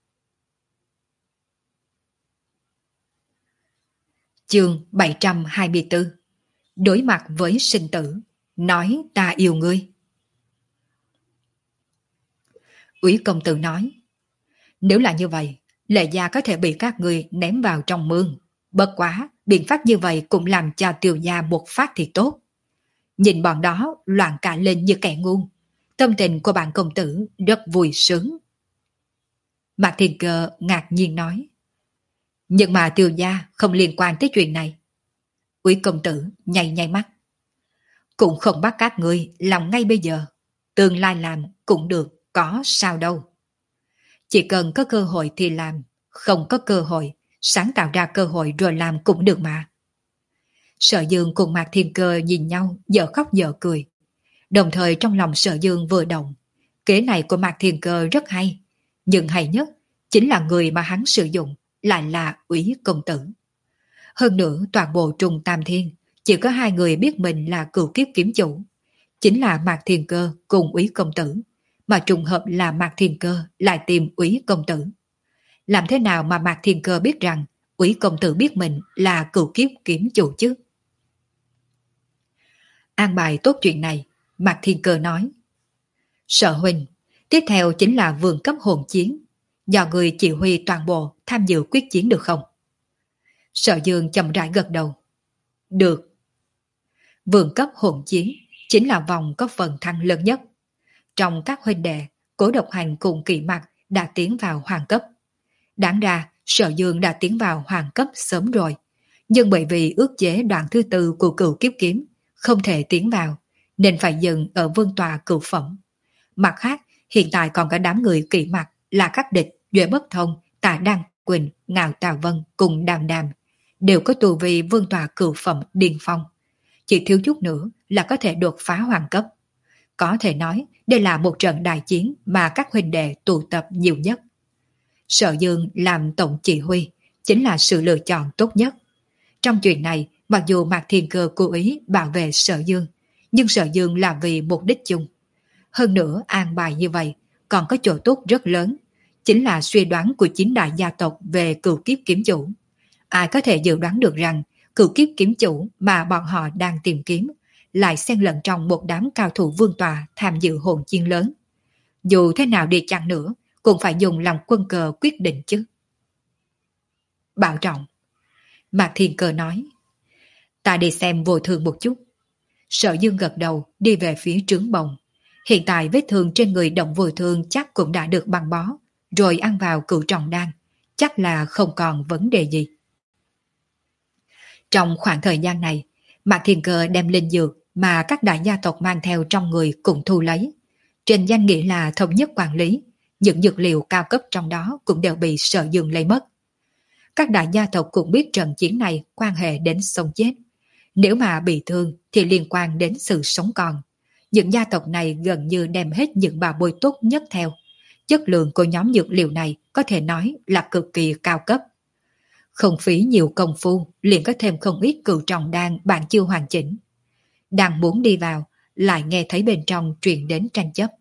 Chương bảy trăm hai mươi tư. Đối mặt với sinh tử, nói ta yêu ngươi. Úy công tử nói, nếu là như vậy, Lệ gia có thể bị các ngươi ném vào trong mương. Bất quá, biện pháp như vậy cũng làm cho Tiêu gia một phát thì tốt. Nhìn bọn đó loạn cả lên như kẻ ngu. Tâm tình của bạn công tử rất vui sướng. Mạc Thiên Cơ ngạc nhiên nói, nhưng mà Tiêu gia không liên quan tới chuyện này. Úy công tử nháy nháy mắt. Cũng không bắt các ngươi làm ngay bây giờ. Tương lai làm cũng được, có sao đâu. Chỉ cần có cơ hội thì làm, không có cơ hội, sáng tạo ra cơ hội rồi làm cũng được mà. Sở Dương cùng Mạc Thiên Cơ nhìn nhau, dở khóc dở cười. Đồng thời trong lòng Sở Dương vừa động. Kế này của Mạc Thiên Cơ rất hay, nhưng hay nhất chính là người mà hắn sử dụng lại là Úy công tử. Hơn nữa toàn bộ Trung Tam Thiên chỉ có hai người biết mình là cửu kiếp kiếm chủ, chính là Mạc Thiên Cơ cùng Úy công tử, mà trùng hợp là Mạc Thiên Cơ lại tìm Úy công tử. Làm thế nào mà Mạc Thiên Cơ biết rằng Úy công tử biết mình là cửu kiếp kiếm chủ chứ? An bài tốt chuyện này, Mạc Thiên Cơ nói. Sở huynh, tiếp theo chính là vườn cấp hồn chiến, do người chỉ huy toàn bộ tham dự quyết chiến được không? Sở Dương chậm rãi gật đầu. Được. Vườn cấp hồn chiến chính là vòng có phần thăng lớn nhất. Trong các huynh đệ, Cố Độc Hành cùng Kỵ Mặc đã tiến vào hoàng cấp. Đáng ra, Sở Dương đã tiến vào hoàng cấp sớm rồi, nhưng bởi vì ước chế đoạn thứ tư của cửu kiếp kiếm không thể tiến vào, nên phải dừng ở vương tòa cửu phẩm. Mặt khác, hiện tại còn có đám người Kỵ Mặc là các địch Duệ Bất Thông, Tạ Đăng Quỳnh, Ngạo Tào Vân cùng Đàm Đàm, đều có tu vi vương tòa cửu phẩm điên phong. Chỉ thiếu chút nữa là có thể đột phá hoàng cấp. Có thể nói đây là một trận đại chiến mà các huynh đệ tụ tập nhiều nhất. Sở Dương làm tổng chỉ huy chính là sự lựa chọn tốt nhất. Trong chuyện này, mặc dù Mạc Thiên Cơ cố ý bảo vệ Sở Dương, nhưng Sở Dương là vì mục đích chung. Hơn nữa an bài như vậy còn có chỗ tốt rất lớn, chính là suy đoán của chính đại gia tộc về cửu kiếp kiếm chủ. Ai có thể dự đoán được rằng cửu kiếp kiếm chủ mà bọn họ đang tìm kiếm lại xen lẫn trong một đám cao thủ vương tòa tham dự hồn chiến lớn. Dù thế nào đi chăng nữa, cũng phải dùng lòng quân cờ quyết định chứ. Bảo trọng. Mạc Thiên Cơ nói. Ta đi xem vô thương một chút. Sở Dương gật đầu đi về phía trướng bồng. Hiện tại vết thương trên người động vô thương chắc cũng đã được băng bó, rồi ăn vào cửu trọng đan, chắc là không còn vấn đề gì. Trong khoảng thời gian này, Mạc Thiên Cơ đem linh dược mà các đại gia tộc mang theo trong người cũng thu lấy. Trên danh nghĩa là thống nhất quản lý, những dược liệu cao cấp trong đó cũng đều bị Sở Dương lấy mất. Các đại gia tộc cũng biết trận chiến này quan hệ đến sống chết. Nếu mà bị thương thì liên quan đến sự sống còn. Những gia tộc này gần như đem hết những bà bôi tốt nhất theo, chất lượng của nhóm dược liệu này có thể nói là cực kỳ cao cấp. Không phí nhiều công phu, liền có thêm không ít cựu trọng đan bạn chưa hoàn chỉnh. Đang muốn đi vào, lại nghe thấy bên trong truyền đến tranh chấp.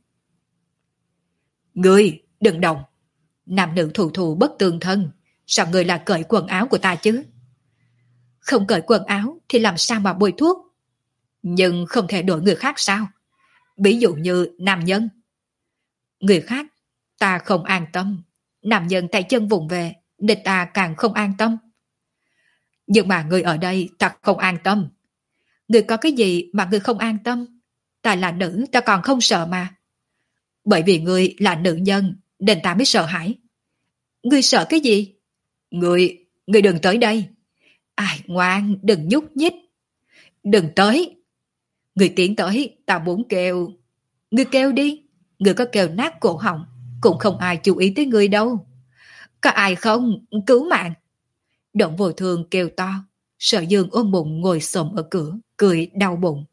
Ngươi, đừng động! Nam nữ thù thù bất tương thân, sao ngươi là cởi quần áo của ta chứ? Không cởi quần áo thì làm sao mà bôi thuốc? Nhưng không thể đổi người khác sao? Ví dụ như nam nhân. Người khác, ta không an tâm. Nam nhân tay chân vùng về, nên ta càng không an tâm. Nhưng mà người ở đây ta không an tâm. Người có cái gì mà người không an tâm? Ta là nữ, ta còn không sợ mà. Bởi vì người là nữ nhân, nên ta mới sợ hãi. Người sợ cái gì? Người, người đừng tới đây. Ai ngoan, đừng nhúc nhích. Đừng tới. Người tiến tới, ta muốn kêu. Người kêu đi. Người có kêu nát cổ họng, cũng không ai chú ý tới người đâu. Có ai không? Cứu mạng. Động Vô Thương kêu to. Sở Dương ôm bụng ngồi xổm ở cửa, cười đau bụng.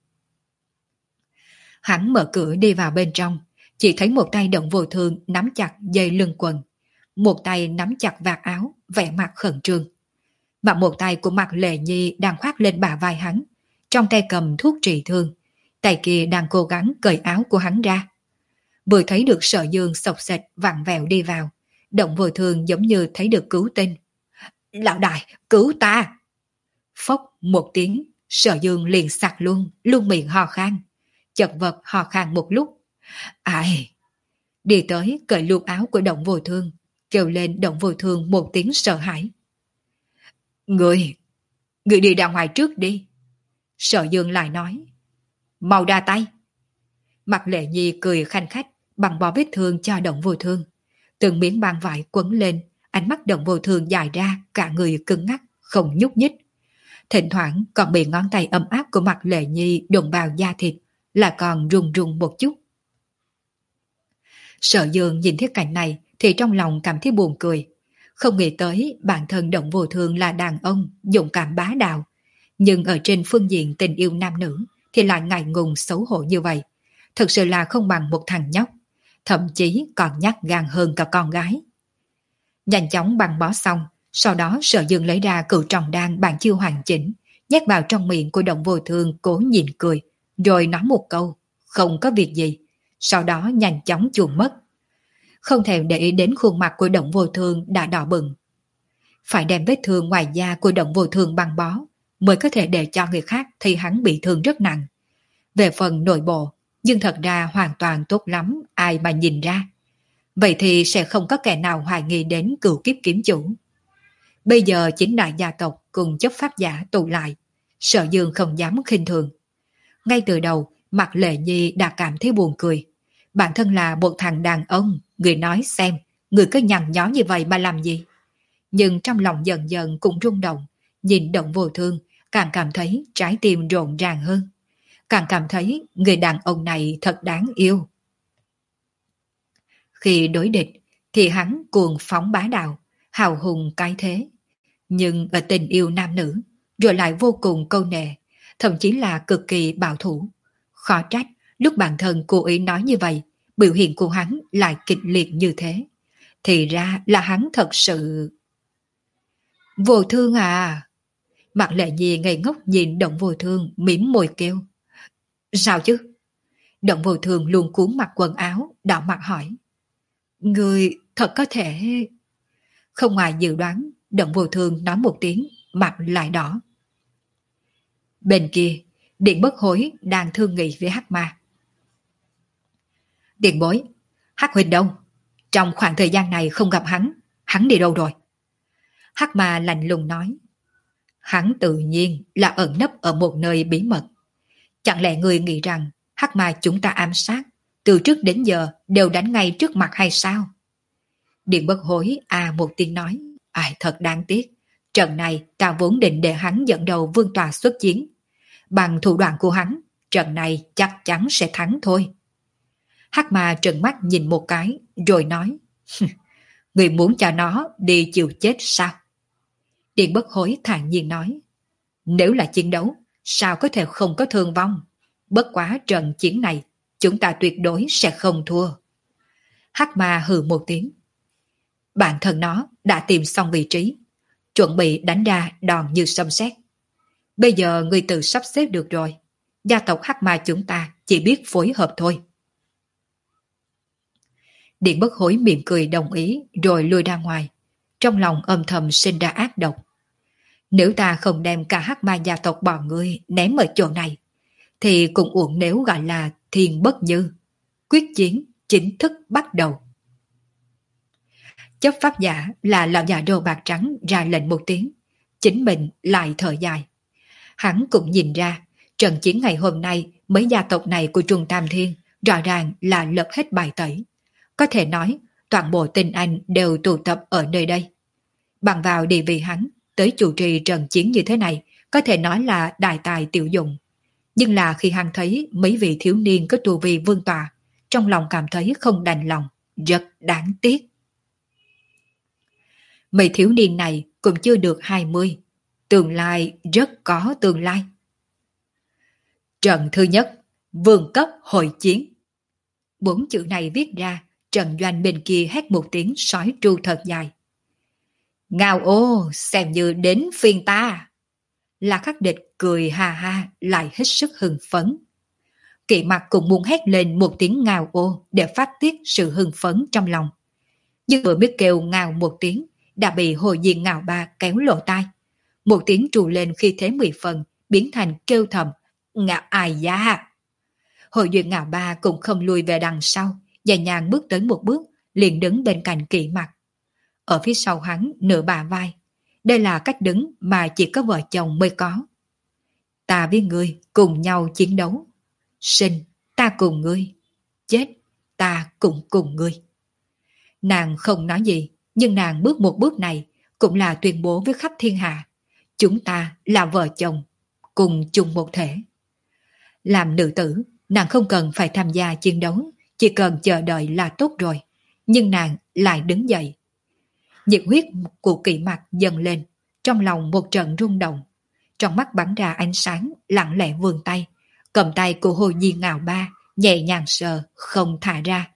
Hắn mở cửa đi vào bên trong, chỉ thấy một tay Động Vô Thương nắm chặt dây lưng quần, một tay nắm chặt vạt áo, vẻ mặt khẩn trương. Mà một tay của Mạc Lệ Nhi đang khoác lên bả vai hắn, trong tay cầm thuốc trị thương, tay kia đang cố gắng cởi áo của hắn ra. Vừa thấy được Sở Dương xộc xệch vặn vẹo đi vào, Động Vô Thương giống như thấy được cứu tinh. Lão đại, cứu ta! Phốc một tiếng, Sở Dương liền sặc luôn, luôn miệng ho khan, chật vật ho khan một lúc. Ai? Đi tới cởi luôn áo của Động Vô Thương, kêu lên Động Vô Thương một tiếng sợ hãi. Người, người đi ra ngoài trước đi. Sở Dương lại nói. Mau ra tay. Mặt Lệ Nhi cười khanh khách, bằng bó vết thương cho Động Vô Thương. Từng miếng băng vải quấn lên, ánh mắt Động Vô Thương dài ra, cả người cứng ngắc, không nhúc nhích. Thỉnh thoảng còn bị ngón tay ấm áp của Mặt Lệ Nhi đụng vào da thịt, là còn run run một chút. Sở Dương nhìn thấy cảnh này thì trong lòng cảm thấy buồn cười. Không nghĩ tới bản thân Động Vô Thương là đàn ông, dũng cảm bá đạo. Nhưng ở trên phương diện tình yêu nam nữ thì lại ngại ngùng xấu hổ như vậy. Thực sự là không bằng một thằng nhóc. Thậm chí còn nhát gan hơn cả con gái. Nhanh chóng băng bó xong, sau đó Sở Dương lấy ra cựu trọng đan bản chưa hoàn chỉnh, nhét vào trong miệng của Động Vô Thương cố nhìn cười, rồi nói một câu, không có việc gì. Sau đó nhanh chóng chuồn mất. Không thèm để ý đến khuôn mặt của Động Vô Thương đã đỏ bừng. Phải đem vết thương ngoài da của Động Vô Thương băng bó, mới có thể để cho người khác thấy hắn bị thương rất nặng. Về phần nội bộ, nhưng thật ra hoàn toàn tốt lắm, ai mà nhìn ra. Vậy thì sẽ không có kẻ nào hoài nghi đến cựu kiếp kiếm chủ. Bây giờ chính đại gia tộc cùng chấp pháp giả tụ lại, Sở Dương không dám khinh thường. Ngay từ đầu, Mạc Lệ Nhi đã cảm thấy buồn cười. Bản thân là một thằng đàn ông, người nói xem, người cứ nhằn nhó như vậy mà làm gì? Nhưng trong lòng dần dần cũng rung động, nhìn Động Vô Thương, càng cảm thấy trái tim rộn ràng hơn. Càng cảm thấy người đàn ông này thật đáng yêu. Khi đối địch, thì hắn cuồng phóng bá đạo, hào hùng cái thế. Nhưng ở tình yêu nam nữ, rồi lại vô cùng câu nệ, thậm chí là cực kỳ bảo thủ. Khó trách, lúc bản thân cố ý nói như vậy, biểu hiện của hắn lại kịch liệt như thế. Thì ra là hắn thật sự... Vô Thương à! Mạc Lệ Nhi ngây ngốc nhìn Động Vô Thương mỉm môi kêu. Sao chứ? Động Vô Thương luôn cuốn mặc quần áo, đỏ mặt hỏi. Người thật có thể... Không ngoài dự đoán, Động Vô Thương nói một tiếng, mặt lại đỏ. Bên kia, Điện Bất Hối đang thương nghị với Hắc Ma. Điện bối, Hắc huynh đâu? Trong khoảng thời gian này không gặp hắn, hắn đi đâu rồi? Hắc Ma lạnh lùng nói. Hắn tự nhiên là ẩn nấp ở một nơi bí mật. Chẳng lẽ người nghĩ rằng Hắc Ma chúng ta ám sát, từ trước đến giờ đều đánh ngay trước mặt hay sao? Điện Bất Hối à một tiếng nói. Ai thật đáng tiếc. Trận này ta vốn định để hắn dẫn đầu vương tòa xuất chiến. Bằng thủ đoạn của hắn, trận này chắc chắn sẽ thắng thôi. Hắc Ma trợn mắt nhìn một cái, rồi nói. Người muốn cho nó đi chịu chết sao? Điện Bất Hối thản nhiên nói. Nếu là chiến đấu, sao có thể không có thương vong? Bất quá trận chiến này, chúng ta tuyệt đối sẽ không thua. Hắc ma hừ một tiếng. Bản thân nó đã tìm xong vị trí, chuẩn bị đánh ra đòn như sấm sét. Bây giờ người tự sắp xếp được rồi. Gia tộc Hắc ma chúng ta chỉ biết phối hợp thôi. Điện Bất Hối mỉm cười đồng ý rồi lui ra ngoài. Trong lòng âm thầm sinh ra ác độc. Nếu ta không đem cả Hắc ma gia tộc bọn ngươi ném ở chỗ này, thì cũng uổng nếu gọi là thiên bất như. Quyết chiến chính thức bắt đầu. Chấp pháp giả là lão già đồ bạc trắng ra lệnh một tiếng. Chính mình lại thở dài. Hắn cũng nhìn ra, trận chiến ngày hôm nay mấy gia tộc này của Trung Tam Thiên rõ ràng là lật hết bài tẩy. Có thể nói, toàn bộ tinh anh đều tụ tập ở nơi đây. Bằng vào địa vị hắn, tới chủ trì trận chiến như thế này, có thể nói là đại tài tiểu dụng. Nhưng là khi hắn thấy mấy vị thiếu niên có tu vi vương tọa, trong lòng cảm thấy không đành lòng, rất đáng tiếc. Mấy thiếu niên này cũng chưa được hai mươi, tương lai rất có tương lai. Trận thứ nhất, vương cấp hội chiến. Bốn chữ này viết ra, trận doanh bên kia hét một tiếng sói tru thật dài. Ngao ô, xem như đến phiên ta. La Khắc Địch cười ha ha, lại hết sức hưng phấn. Kỵ Mặc cũng muốn hét lên một tiếng ngao ô để phát tiết sự hưng phấn trong lòng. Nhưng vừa biết kêu ngao một tiếng, đã bị Hồ Diên Ngao Ba kéo lỗ tai. Một tiếng trù lên khi thế mười phần, biến thành kêu thầm, ngạo ai da. Hồ Diên Ngao Ba cũng không lùi về đằng sau, nhẹ nhàng bước tới một bước, liền đứng bên cạnh Kỵ Mặc. Ở phía sau hắn nửa bả vai. Đây là cách đứng mà chỉ có vợ chồng mới có. Ta với ngươi cùng nhau chiến đấu. Sinh, ta cùng ngươi. Chết, ta cũng cùng ngươi. Nàng không nói gì, nhưng nàng bước một bước này cũng là tuyên bố với khắp thiên hạ. Chúng ta là vợ chồng, cùng chung một thể. Làm nữ tử, nàng không cần phải tham gia chiến đấu, chỉ cần chờ đợi là tốt rồi. Nhưng nàng lại đứng dậy. Nhiệt huyết của Kỵ Mặc dần lên, trong lòng một trận rung động. Trong mắt bắn ra ánh sáng, lặng lẽ vươn tay, cầm tay của Hồ Diên Ngao Ba, nhẹ nhàng sờ, không thả ra.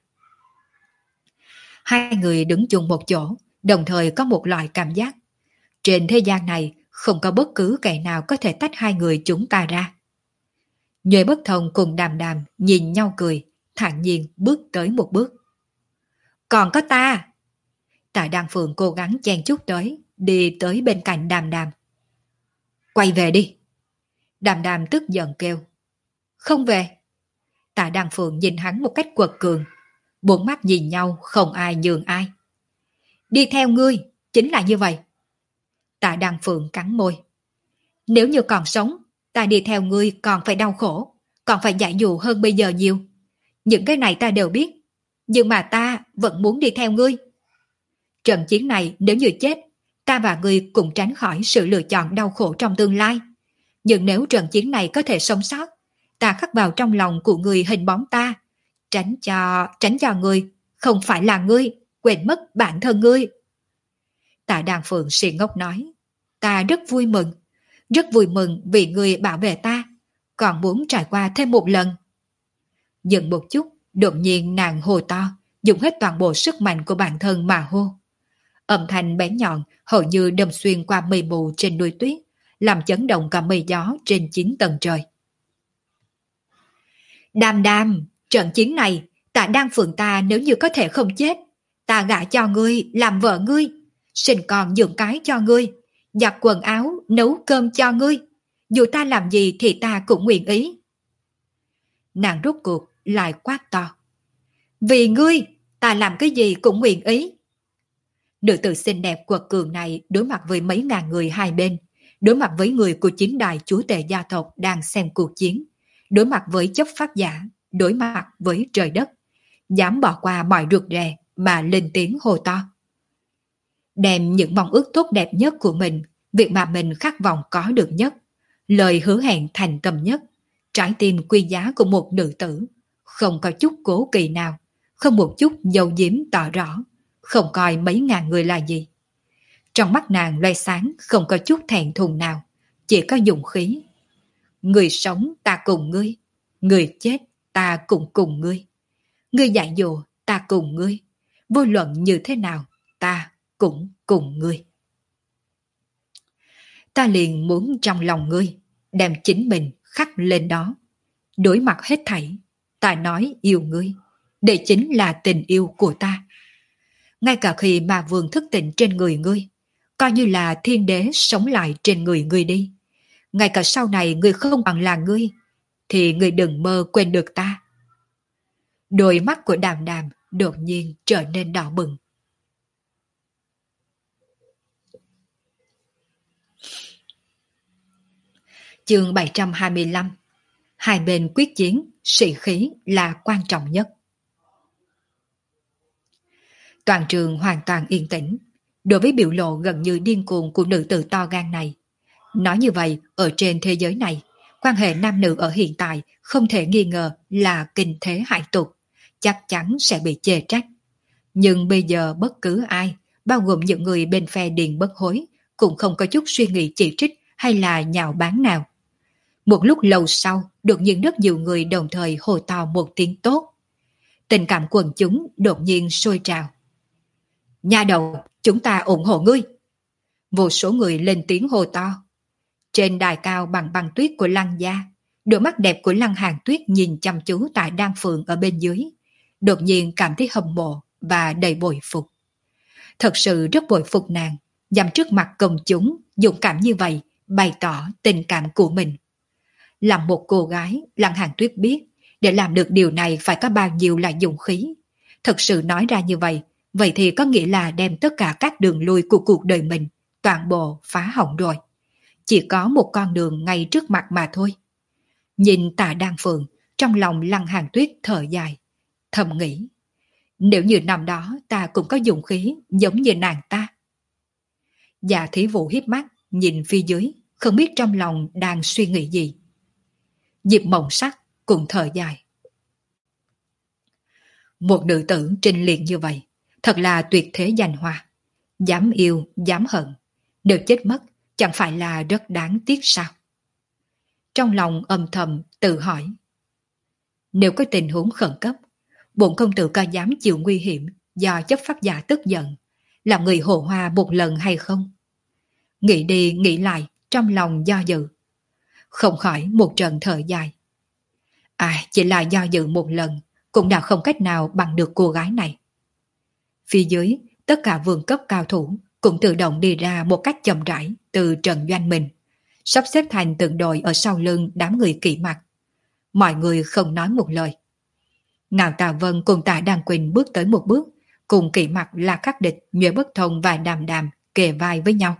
Hai người đứng chung một chỗ, đồng thời có một loại cảm giác. Trên thế gian này, không có bất cứ kẻ nào có thể tách hai người chúng ta ra. Nhuệ Bất Thông cùng Đàm Đàm nhìn nhau cười, thản nhiên bước tới một bước. Còn có ta! Tạ Đăng Phượng cố gắng chen chút tới, đi tới bên cạnh Đàm Đàm. Quay về đi! Đàm Đàm tức giận kêu. Không về! Tạ Đăng Phượng nhìn hắn một cách quật cường. Bốn mắt nhìn nhau không ai nhường ai. Đi theo ngươi, chính là như vậy. Tạ Đăng Phượng cắn môi. Nếu như còn sống, ta đi theo ngươi còn phải đau khổ, còn phải dạy dụ hơn bây giờ nhiều. Những cái này ta đều biết, nhưng mà ta vẫn muốn đi theo ngươi. Trận chiến này nếu như chết, ta và ngươi cũng tránh khỏi sự lựa chọn đau khổ trong tương lai. Nhưng nếu trận chiến này có thể sống sót, ta khắc vào trong lòng của ngươi hình bóng ta, tránh cho, tránh cho ngươi, không phải là ngươi, quên mất bản thân ngươi. Tạ Đàn Phượng si ngốc nói, ta rất vui mừng, rất vui mừng vì ngươi bảo vệ ta, còn muốn trải qua thêm một lần. Dừng một chút, đột nhiên nàng hô to, dùng hết toàn bộ sức mạnh của bản thân mà hô. Âm thanh bén nhọn hầu như đâm xuyên qua mây mù trên núi tuyết, làm chấn động cả mây gió trên chín tầng trời. Đàm Đàm, trận chiến này, Tạ Đan Phượng ta nếu như có thể không chết, ta gả cho ngươi, làm vợ ngươi, sinh con dưỡng cái cho ngươi, giặt quần áo, nấu cơm cho ngươi. Dù ta làm gì thì ta cũng nguyện ý. Nàng rút cuộc lại quát to. Vì ngươi, ta làm cái gì cũng nguyện ý. Nữ tử xinh đẹp quật cường này đối mặt với mấy ngàn người hai bên, đối mặt với người của chính đài chúa tể gia tộc đang xem cuộc chiến, đối mặt với chấp pháp giả, đối mặt với trời đất, dám bỏ qua mọi rụt rè mà lên tiếng hô to. Đem những mong ước tốt đẹp nhất của mình, việc mà mình khát vọng có được nhất, lời hứa hẹn thành tâm nhất, trái tim quý giá của một nữ tử, không có chút cố kỵ nào, không một chút dầu diếm tỏ rõ, không coi mấy ngàn người là gì. Trong mắt nàng loay sáng không có chút thẹn thùng nào, chỉ có dũng khí. Người sống ta cùng ngươi, người chết ta cũng cùng ngươi. Ngươi dạy dỗ ta cùng ngươi, vô luận như thế nào, ta cũng cùng ngươi. Ta liền muốn trong lòng ngươi, đem chính mình khắc lên đó. Đối mặt hết thảy, ta nói yêu ngươi, đây chính là tình yêu của ta. Ngay cả khi ma vương thức tỉnh trên người ngươi, coi như là thiên đế sống lại trên người ngươi đi. Ngay cả sau này ngươi không bằng là ngươi, thì ngươi đừng mơ quên được ta. Đôi mắt của Đàm Đàm đột nhiên trở nên đỏ bừng. Chương bảy trăm hai mươi lăm. Hai bên quyết chiến, sĩ khí là quan trọng nhất. Toàn trường hoàn toàn yên tĩnh, đối với biểu lộ gần như điên cuồng của nữ tử to gan này. Nói như vậy, ở trên thế giới này, quan hệ nam nữ ở hiện tại không thể nghi ngờ là kinh thế hại tục, chắc chắn sẽ bị chê trách. Nhưng bây giờ bất cứ ai, bao gồm những người bên phe Điền Bất Hối, cũng không có chút suy nghĩ chỉ trích hay là nhạo báng nào. Một lúc lâu sau, đột nhiên rất nhiều người đồng thời hô to một tiếng tốt. Tình cảm quần chúng đột nhiên sôi trào. Nhà đầu, chúng ta ủng hộ ngươi. Vô số người lên tiếng hô to. Trên đài cao bằng băng tuyết của Lăng gia, đôi mắt đẹp của Lăng Hàn Tuyết nhìn chăm chú tại Đan Phượng ở bên dưới, đột nhiên cảm thấy hâm mộ và đầy bội phục. Thật sự rất bội phục nàng, dám trước mặt công chúng, dũng cảm như vậy, bày tỏ tình cảm của mình. Làm một cô gái, Lăng Hàn Tuyết biết, để làm được điều này phải có bao nhiêu là dũng khí. Thật sự nói ra như vậy, vậy thì có nghĩa là đem tất cả các đường lui của cuộc đời mình, toàn bộ phá hỏng rồi. Chỉ có một con đường ngay trước mặt mà thôi. Nhìn Tạ Đan Phượng, trong lòng Lăng Hàn Tuyết thở dài, thầm nghĩ. Nếu như năm đó ta cũng có dũng khí giống như nàng ta. Dạ Thí Vũ hiếp mắt, nhìn phía dưới, không biết trong lòng đang suy nghĩ gì. Diệp Mộng Sắc cũng thở dài. Một nữ tử trinh liệt như vậy, thật là tuyệt thế danh hoa. Dám yêu, dám hận, đều chết mất, chẳng phải là rất đáng tiếc sao? Trong lòng âm thầm tự hỏi. Nếu có tình huống khẩn cấp, bổn công tử có dám chịu nguy hiểm do chấp pháp giả tức giận, làm người hồ hoa một lần hay không? Nghĩ đi nghĩ lại, trong lòng do dự. Không khỏi một trận thở dài. À, chỉ là do dự một lần, cũng đã không cách nào bằng được cô gái này. Phía dưới, tất cả vương cấp cao thủ cũng tự động đi ra một cách chậm rãi từ trận doanh mình, sắp xếp thành từng đội ở sau lưng đám người kỵ mặt. Mọi người không nói một lời. Ngạo Tà Vân cùng Tạ Đan Quỳnh bước tới một bước, cùng kỵ mặt là khắc địch Nhuệ Bất Thông và Đàm Đàm kề vai với nhau.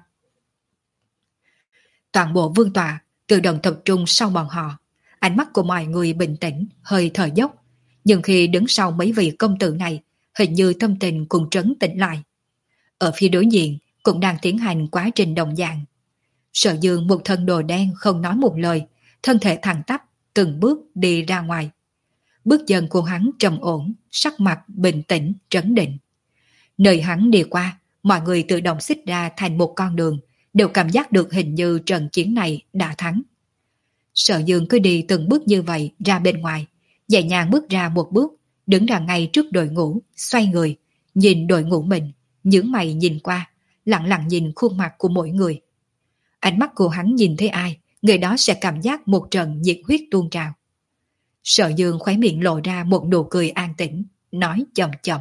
Toàn bộ vương tọa tự động tập trung sau bọn họ, ánh mắt của mọi người bình tĩnh, hơi thở dốc, nhưng khi đứng sau mấy vị công tử này, hình như tâm tình cũng trấn tĩnh lại. Ở phía đối diện cũng đang tiến hành quá trình đồng dạng. Sở Dương một thân đồ đen không nói một lời, thân thể thẳng tắp, từng bước đi ra ngoài. Bước chân của hắn trầm ổn, sắc mặt bình tĩnh, trấn định. Nơi hắn đi qua, mọi người tự động xích ra thành một con đường, đều cảm giác được hình như trận chiến này đã thắng. Sở Dương cứ đi từng bước như vậy ra bên ngoài, nhẹ nhàng bước ra một bước, đứng ra ngay trước đội ngũ, xoay người, nhìn đội ngũ mình, nhướng mày nhìn qua, lặng lặng nhìn khuôn mặt của mỗi người. Ánh mắt của hắn nhìn thấy ai, người đó sẽ cảm giác một trận nhiệt huyết tuôn trào. Sở Dương khóe miệng lộ ra một nụ cười an tĩnh, nói chậm chậm.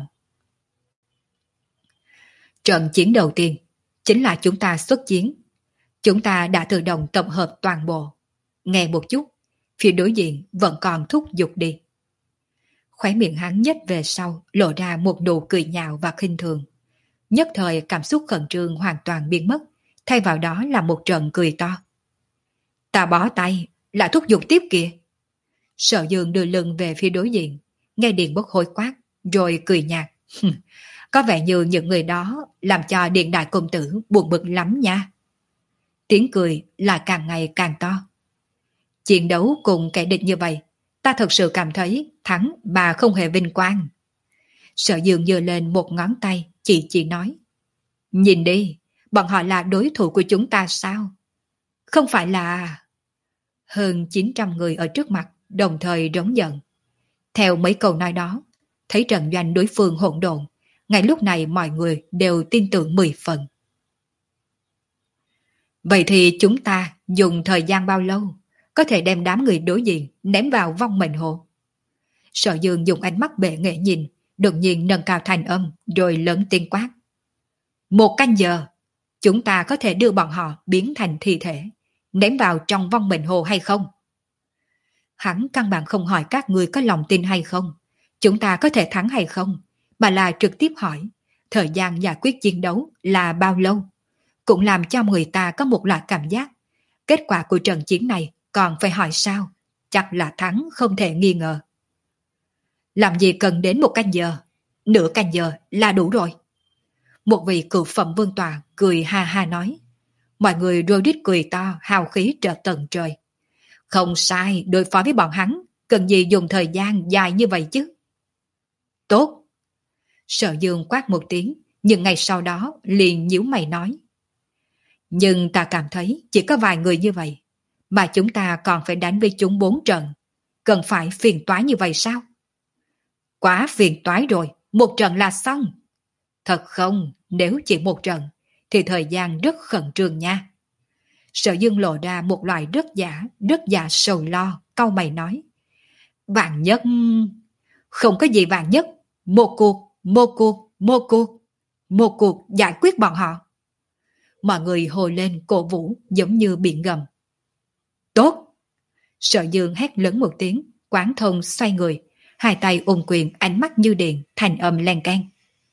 Trận chiến đầu tiên chính là chúng ta xuất chiến. Chúng ta đã tự động tập hợp toàn bộ. Nghe một chút, phía đối diện vẫn còn thúc giục đi. Khóe miệng hắn nhếch về sau, lộ ra một nụ cười nhạo và khinh thường. Nhất thời cảm xúc khẩn trương hoàn toàn biến mất, thay vào đó là một trận cười to. Ta bó tay, là thúc giục tiếp kìa. Sở Dương đưa lưng về phía đối diện, nghe Điền Bất Hối quát, rồi cười nhạt. Có vẻ như những người đó làm cho Điện Đại Công Tử buồn bực lắm nha. Tiếng cười là càng ngày càng to. Chiến đấu cùng kẻ địch như vậy, ta thật sự cảm thấy thắng mà không hề vinh quang. Sở Dương giơ lên một ngón tay, chỉ chỉ nói. Nhìn đi, bọn họ là đối thủ của chúng ta sao? Không phải là... Hơn chín trăm người ở trước mặt đồng thời rống giận. Theo mấy câu nói đó, thấy trận doanh đối phương hỗn độn, Ngay lúc này mọi người đều tin tưởng mười phần. Vậy thì chúng ta dùng thời gian bao lâu có thể đem đám người đối diện ném vào vong mệnh hồ? Sở Dương dùng ánh mắt bệ nghệ nhìn, đột nhiên nâng cao thanh âm rồi lớn tiếng quát. Một canh giờ, chúng ta có thể đưa bọn họ biến thành thi thể, ném vào trong vong mệnh hồ hay không? Hắn căn bản không hỏi các người có lòng tin hay không, chúng ta có thể thắng hay không, mà là trực tiếp hỏi thời gian giải quyết chiến đấu là bao lâu. Cũng làm cho người ta có một loại cảm giác kết quả của trận chiến này còn phải hỏi sao, chắc là thắng không thể nghi ngờ. Làm gì cần đến một canh giờ, nửa canh giờ là đủ rồi. Một vị cựu phẩm vương tòa cười ha ha nói. Mọi người rôi rít cười to, hào khí trở tận trời. Không sai, đối phó với bọn hắn cần gì dùng thời gian dài như vậy chứ. Tốt. Sở Dương quát một tiếng, nhưng ngay sau đó liền nhíu mày nói. Nhưng ta cảm thấy chỉ có vài người như vậy, mà chúng ta còn phải đánh với chúng bốn trận. Cần phải phiền toái như vậy sao? Quá phiền toái rồi, một trận là xong. Thật không, nếu chỉ một trận, thì thời gian rất khẩn trương nha. Sở Dương lộ ra một loại rất giả, rất giả sầu lo, cau mày nói. Vạn nhất... Không có gì vạn nhất, một cuộc, một cuộc, một cuộc, một cuộc giải quyết bọn họ. Mọi người hồi lên cổ vũ giống như biển gầm. Tốt! Sở Dương hét lớn một tiếng, Quán Thông xoay người, hai tay ôm quyền, ánh mắt như điện, thành âm len keng.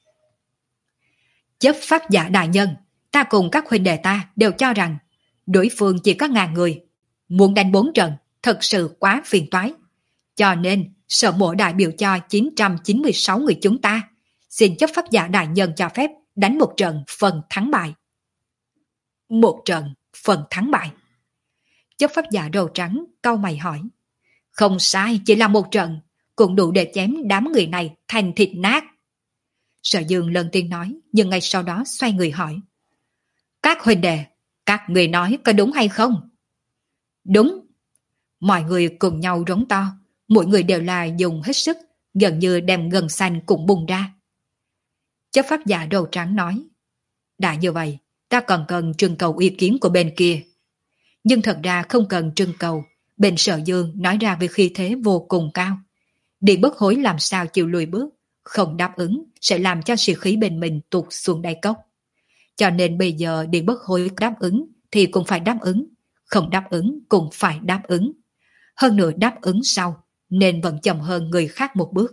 Chấp pháp giả đại nhân, ta cùng các huynh đệ ta đều cho rằng đối phương chỉ có ngàn người, muốn đánh bốn trận thật sự quá phiền toái. Cho nên sở mộ đại biểu cho chín trăm chín mươi sáu người chúng ta, xin chấp pháp giả đại nhân cho phép đánh một trận phần thắng bại. Một trận phần thắng bại. Chấp pháp giả đầu trắng cau mày hỏi. Không sai, chỉ là một trận, cũng đủ để chém đám người này thành thịt nát. Sở Dương lần tiên nói, nhưng ngay sau đó xoay người hỏi. Các huynh đệ, các người nói có đúng hay không? Đúng. Mọi người cùng nhau rống to, mỗi người đều là dùng hết sức, gần như đem gân xanh cũng bùng ra. Chấp pháp giả đầu trắng nói. Đã như vậy, ta còn cần trưng cầu ý kiến của bên kia. Nhưng thật ra không cần trưng cầu, bên Sở Dương nói ra với khí thế vô cùng cao. Điện Bất Hối làm sao chịu lùi bước, không đáp ứng sẽ làm cho sĩ khí bên mình tụt xuống đáy cốc. Cho nên bây giờ Điện Bất Hối đáp ứng thì cũng phải đáp ứng, không đáp ứng cũng phải đáp ứng. Hơn nữa đáp ứng sau, nên vẫn chậm hơn người khác một bước.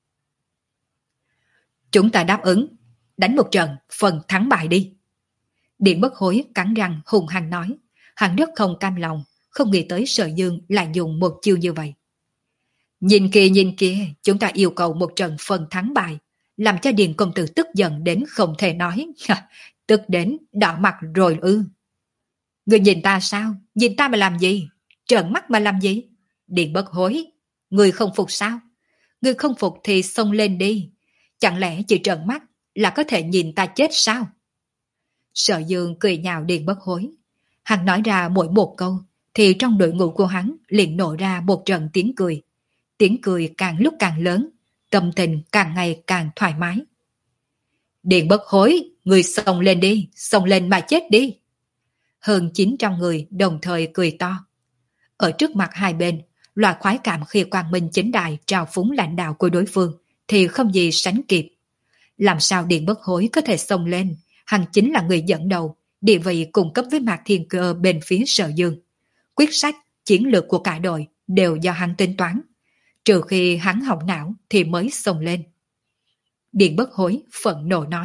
Chúng ta đáp ứng, đánh một trận, phần thắng bại đi. Điện Bất Hối cắn răng hùng hăng nói, hắn rất không cam lòng, không nghĩ tới Sở Dương lại dùng một chiêu như vậy. Nhìn kia nhìn kia, chúng ta yêu cầu một trận phần thắng bại, làm cho Điền công tử tức giận đến không thể nói, tức đến đỏ mặt rồi ư. Người nhìn ta sao? Nhìn ta mà làm gì? Trợn mắt mà làm gì? Điền Bất Hối, người không phục sao? Người không phục thì xông lên đi. Chẳng lẽ chỉ trợn mắt là có thể nhìn ta chết sao? Sở Dương cười nhạo Điền Bất Hối. Hắn nói ra mỗi một câu, thì trong đội ngũ của hắn liền nổ ra một trận tiếng cười. Tiếng cười càng lúc càng lớn, tâm tình càng ngày càng thoải mái. Điền Bất Hối, người xông lên đi, xông lên mà chết đi. Hơn chín trăm người đồng thời cười to. Ở trước mặt hai bên, loại khoái cảm khi Quang Minh chính đại trào phúng lãnh đạo của đối phương thì không gì sánh kịp. Làm sao Điền Bất Hối có thể xông lên, hắn chính là người dẫn đầu, địa vị cùng cấp với Mạc Thiên Cơ bên phía Sở Dương. Quyết sách, chiến lược của cả đội đều do hắn tính toán. Trừ khi hắn hỏng não thì mới xông lên. Điền Bất Hối phẫn nộ nói.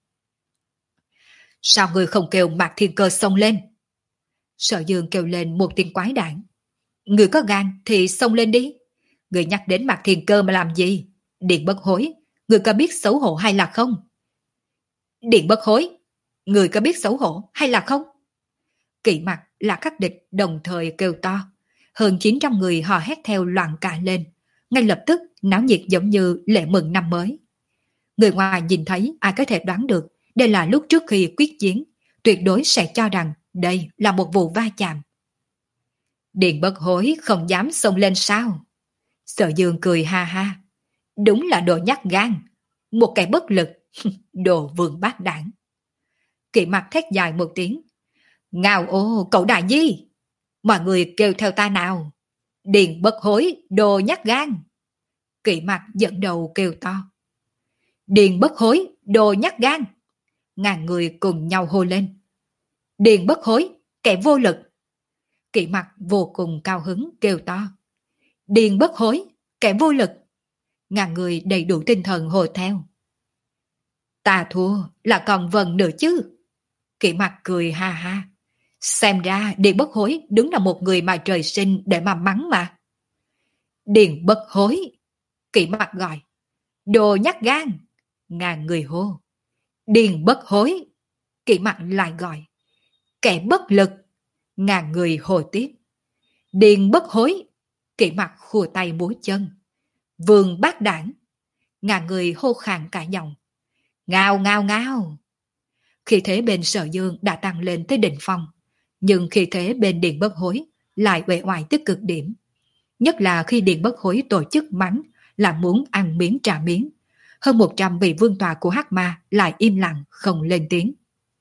Sao người không kêu Mạc Thiên Cơ xông lên? Sở Dương kêu lên một tiếng quái đản. Người có gan thì xông lên đi. Người nhắc đến Mạc Thiên Cơ mà làm gì? Điền Bất Hối, người có biết xấu hổ hay là không? Điền Bất Hối, người có biết xấu hổ hay là không? Kỵ mặt là các địch đồng thời kêu to. Hơn chín trăm người hò hét theo loạn cả lên. Ngay lập tức náo nhiệt giống như lễ mừng năm mới. Người ngoài nhìn thấy ai có thể đoán được đây là lúc trước khi quyết chiến, tuyệt đối sẽ cho rằng đây là một vụ va chạm. Điền Bất Hối không dám xông lên sao? Sở Dương cười ha ha. Đúng là đồ nhát gan. Một kẻ bất lực, Đồ vương bát đảng. Kỵ Mặc thét dài một tiếng. Ngao ô, cậu đại nhi! Mọi người kêu theo ta nào. Điền bất hối, đồ nhát gan. Kỵ Mặc dẫn đầu kêu to. Điền bất hối, đồ nhát gan. Ngàn người cùng nhau hô lên. Điền bất hối, kẻ vô lực. Kỵ Mặc vô cùng cao hứng kêu to. Điền bất hối, kẻ vô lực. Ngàn người đầy đủ tinh thần hô theo. Ta thua là còn vần nữa chứ. Kỵ Mặc cười ha ha. Xem ra Điền bất hối đúng là một người mà trời sinh để mà mắng mà. Điền bất hối. Kỵ Mặc gọi. Đồ nhát gan. Ngàn người hô. Điền bất hối. Kỵ Mặc lại gọi. Kẻ bất lực. Ngàn người hô tiếp. Điền bất hối. Kỵ Mặc khua tay múa chân. Vương bát đảng. Ngàn người hô khàn cả giọng. Ngao ngao ngao. Khi thế bên Sở Dương đã tăng lên tới đỉnh phong, nhưng khi thế bên Điền bất hối lại uể oải tới cực điểm. Nhất là khi Điền bất hối tổ chức mắng là muốn ăn miếng trả miếng, hơn một trăm vị vương tọa của Hắc Ma lại im lặng không lên tiếng.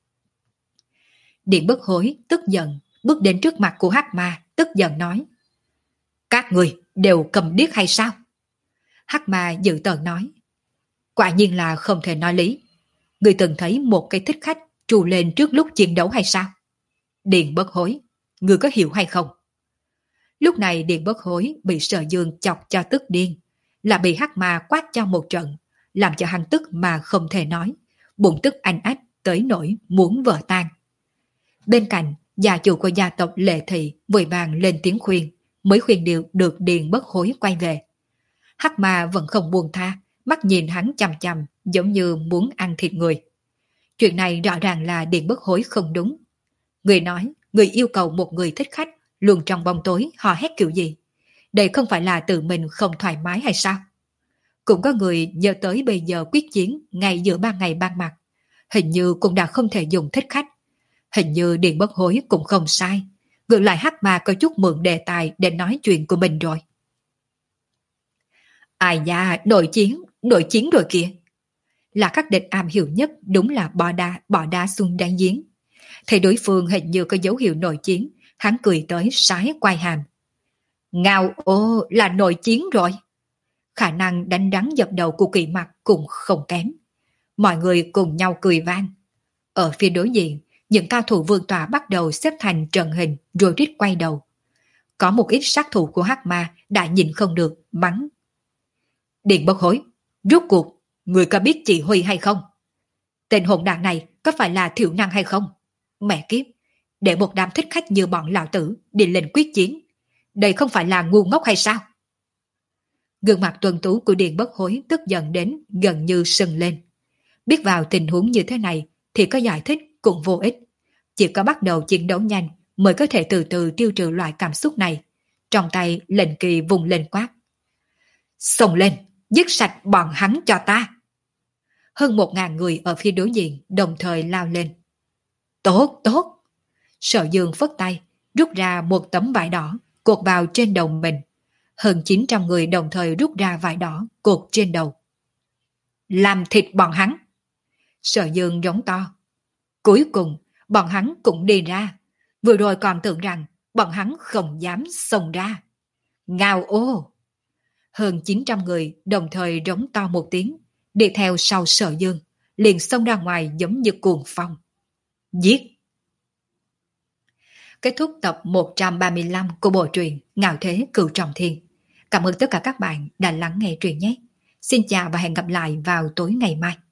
Điền bất hối tức giận bước đến trước mặt của Hắc Ma, tức giận nói. Các người đều cầm điếc hay sao? Hắc Ma dự tợn nói. Quả nhiên là không thể nói lý. Người từng thấy một cái thích khách trù lên trước lúc chiến đấu hay sao? Điền bất hối, người có hiểu hay không? Lúc này Điền bất hối bị Sở Dương chọc cho tức điên, là bị Hắc Ma quát cho một trận, làm cho hắn tức mà không thể nói, bụng tức anh ách tới nỗi muốn vỡ tan. Bên cạnh, gia chủ của gia tộc Lệ Thị vội vàng lên tiếng khuyên, mới khuyên điều được Điền bất hối quay về. Hắc Ma vẫn không buông tha, mắt nhìn hắn chằm chằm giống như muốn ăn thịt người. Chuyện này rõ ràng là Điền bất hối không đúng. Người nói, người yêu cầu một người thích khách luôn trong bóng tối hò hét kiểu gì? Đây không phải là tự mình không thoải mái hay sao? Cũng có người nhớ tới bây giờ quyết chiến ngay giữa ban ngày ban mặt. Hình như cũng đã không thể dùng thích khách. Hình như Điền bất hối cũng không sai. Ngược lại Hắc Ma có chút mượn đề tài để nói chuyện của mình rồi. Ai da, nội chiến, nội chiến rồi kìa. Là các địch am hiểu nhất đúng là bỏ đá, bỏ đá xuống đánh giếng. Thấy đối phương hình như có dấu hiệu nội chiến, hắn cười tới sái quai hàm. Ngao ô là nội chiến rồi. Khả năng đánh đắng dập đầu của Kỵ Mặc cũng không kém. Mọi người cùng nhau cười vang. Ở phía đối diện, những cao thủ vương tọa bắt đầu xếp thành trận hình rồi rít quay đầu. Có một ít sát thủ của Hắc Ma đã nhìn không được, mắng. Điền bất hối, rốt cuộc, người có biết chỉ huy hay không? Tên hỗn đản này có phải là thiểu năng hay không? Mẹ kiếp, để một đám thích khách như bọn lão tử đi lên quyết chiến. Đây không phải là ngu ngốc hay sao? Gương mặt tuần tú của Điền bất hối tức giận đến gần như sưng lên. Biết vào tình huống như thế này thì có giải thích cũng vô ích. Chỉ có bắt đầu chiến đấu nhanh mới có thể từ từ tiêu trừ loại cảm xúc này. Trong tay lệnh kỳ vùng lên quát. Xông lên, giết sạch bọn hắn cho ta. Hơn một ngàn người ở phía đối diện đồng thời lao lên. Tốt, tốt. Sở Dương phất tay, rút ra một tấm vải đỏ, cột vào trên đầu mình. Hơn chín trăm người đồng thời rút ra vải đỏ, cột trên đầu. Làm thịt bọn hắn. Sở Dương giống to. Cuối cùng, bọn hắn cũng đi ra. Vừa rồi còn tưởng rằng bọn hắn không dám xông ra. Ngao ô! Hơn chín trăm người đồng thời rống to một tiếng, đi theo sau Sở Dương, liền xông ra ngoài giống như cuồng phong. Giết! Kết thúc tập một trăm ba mươi lăm của bộ truyện Ngạo Thế Cửu Trọng Thiên. Cảm ơn tất cả các bạn đã lắng nghe truyện nhé. Xin chào và hẹn gặp lại vào tối ngày mai.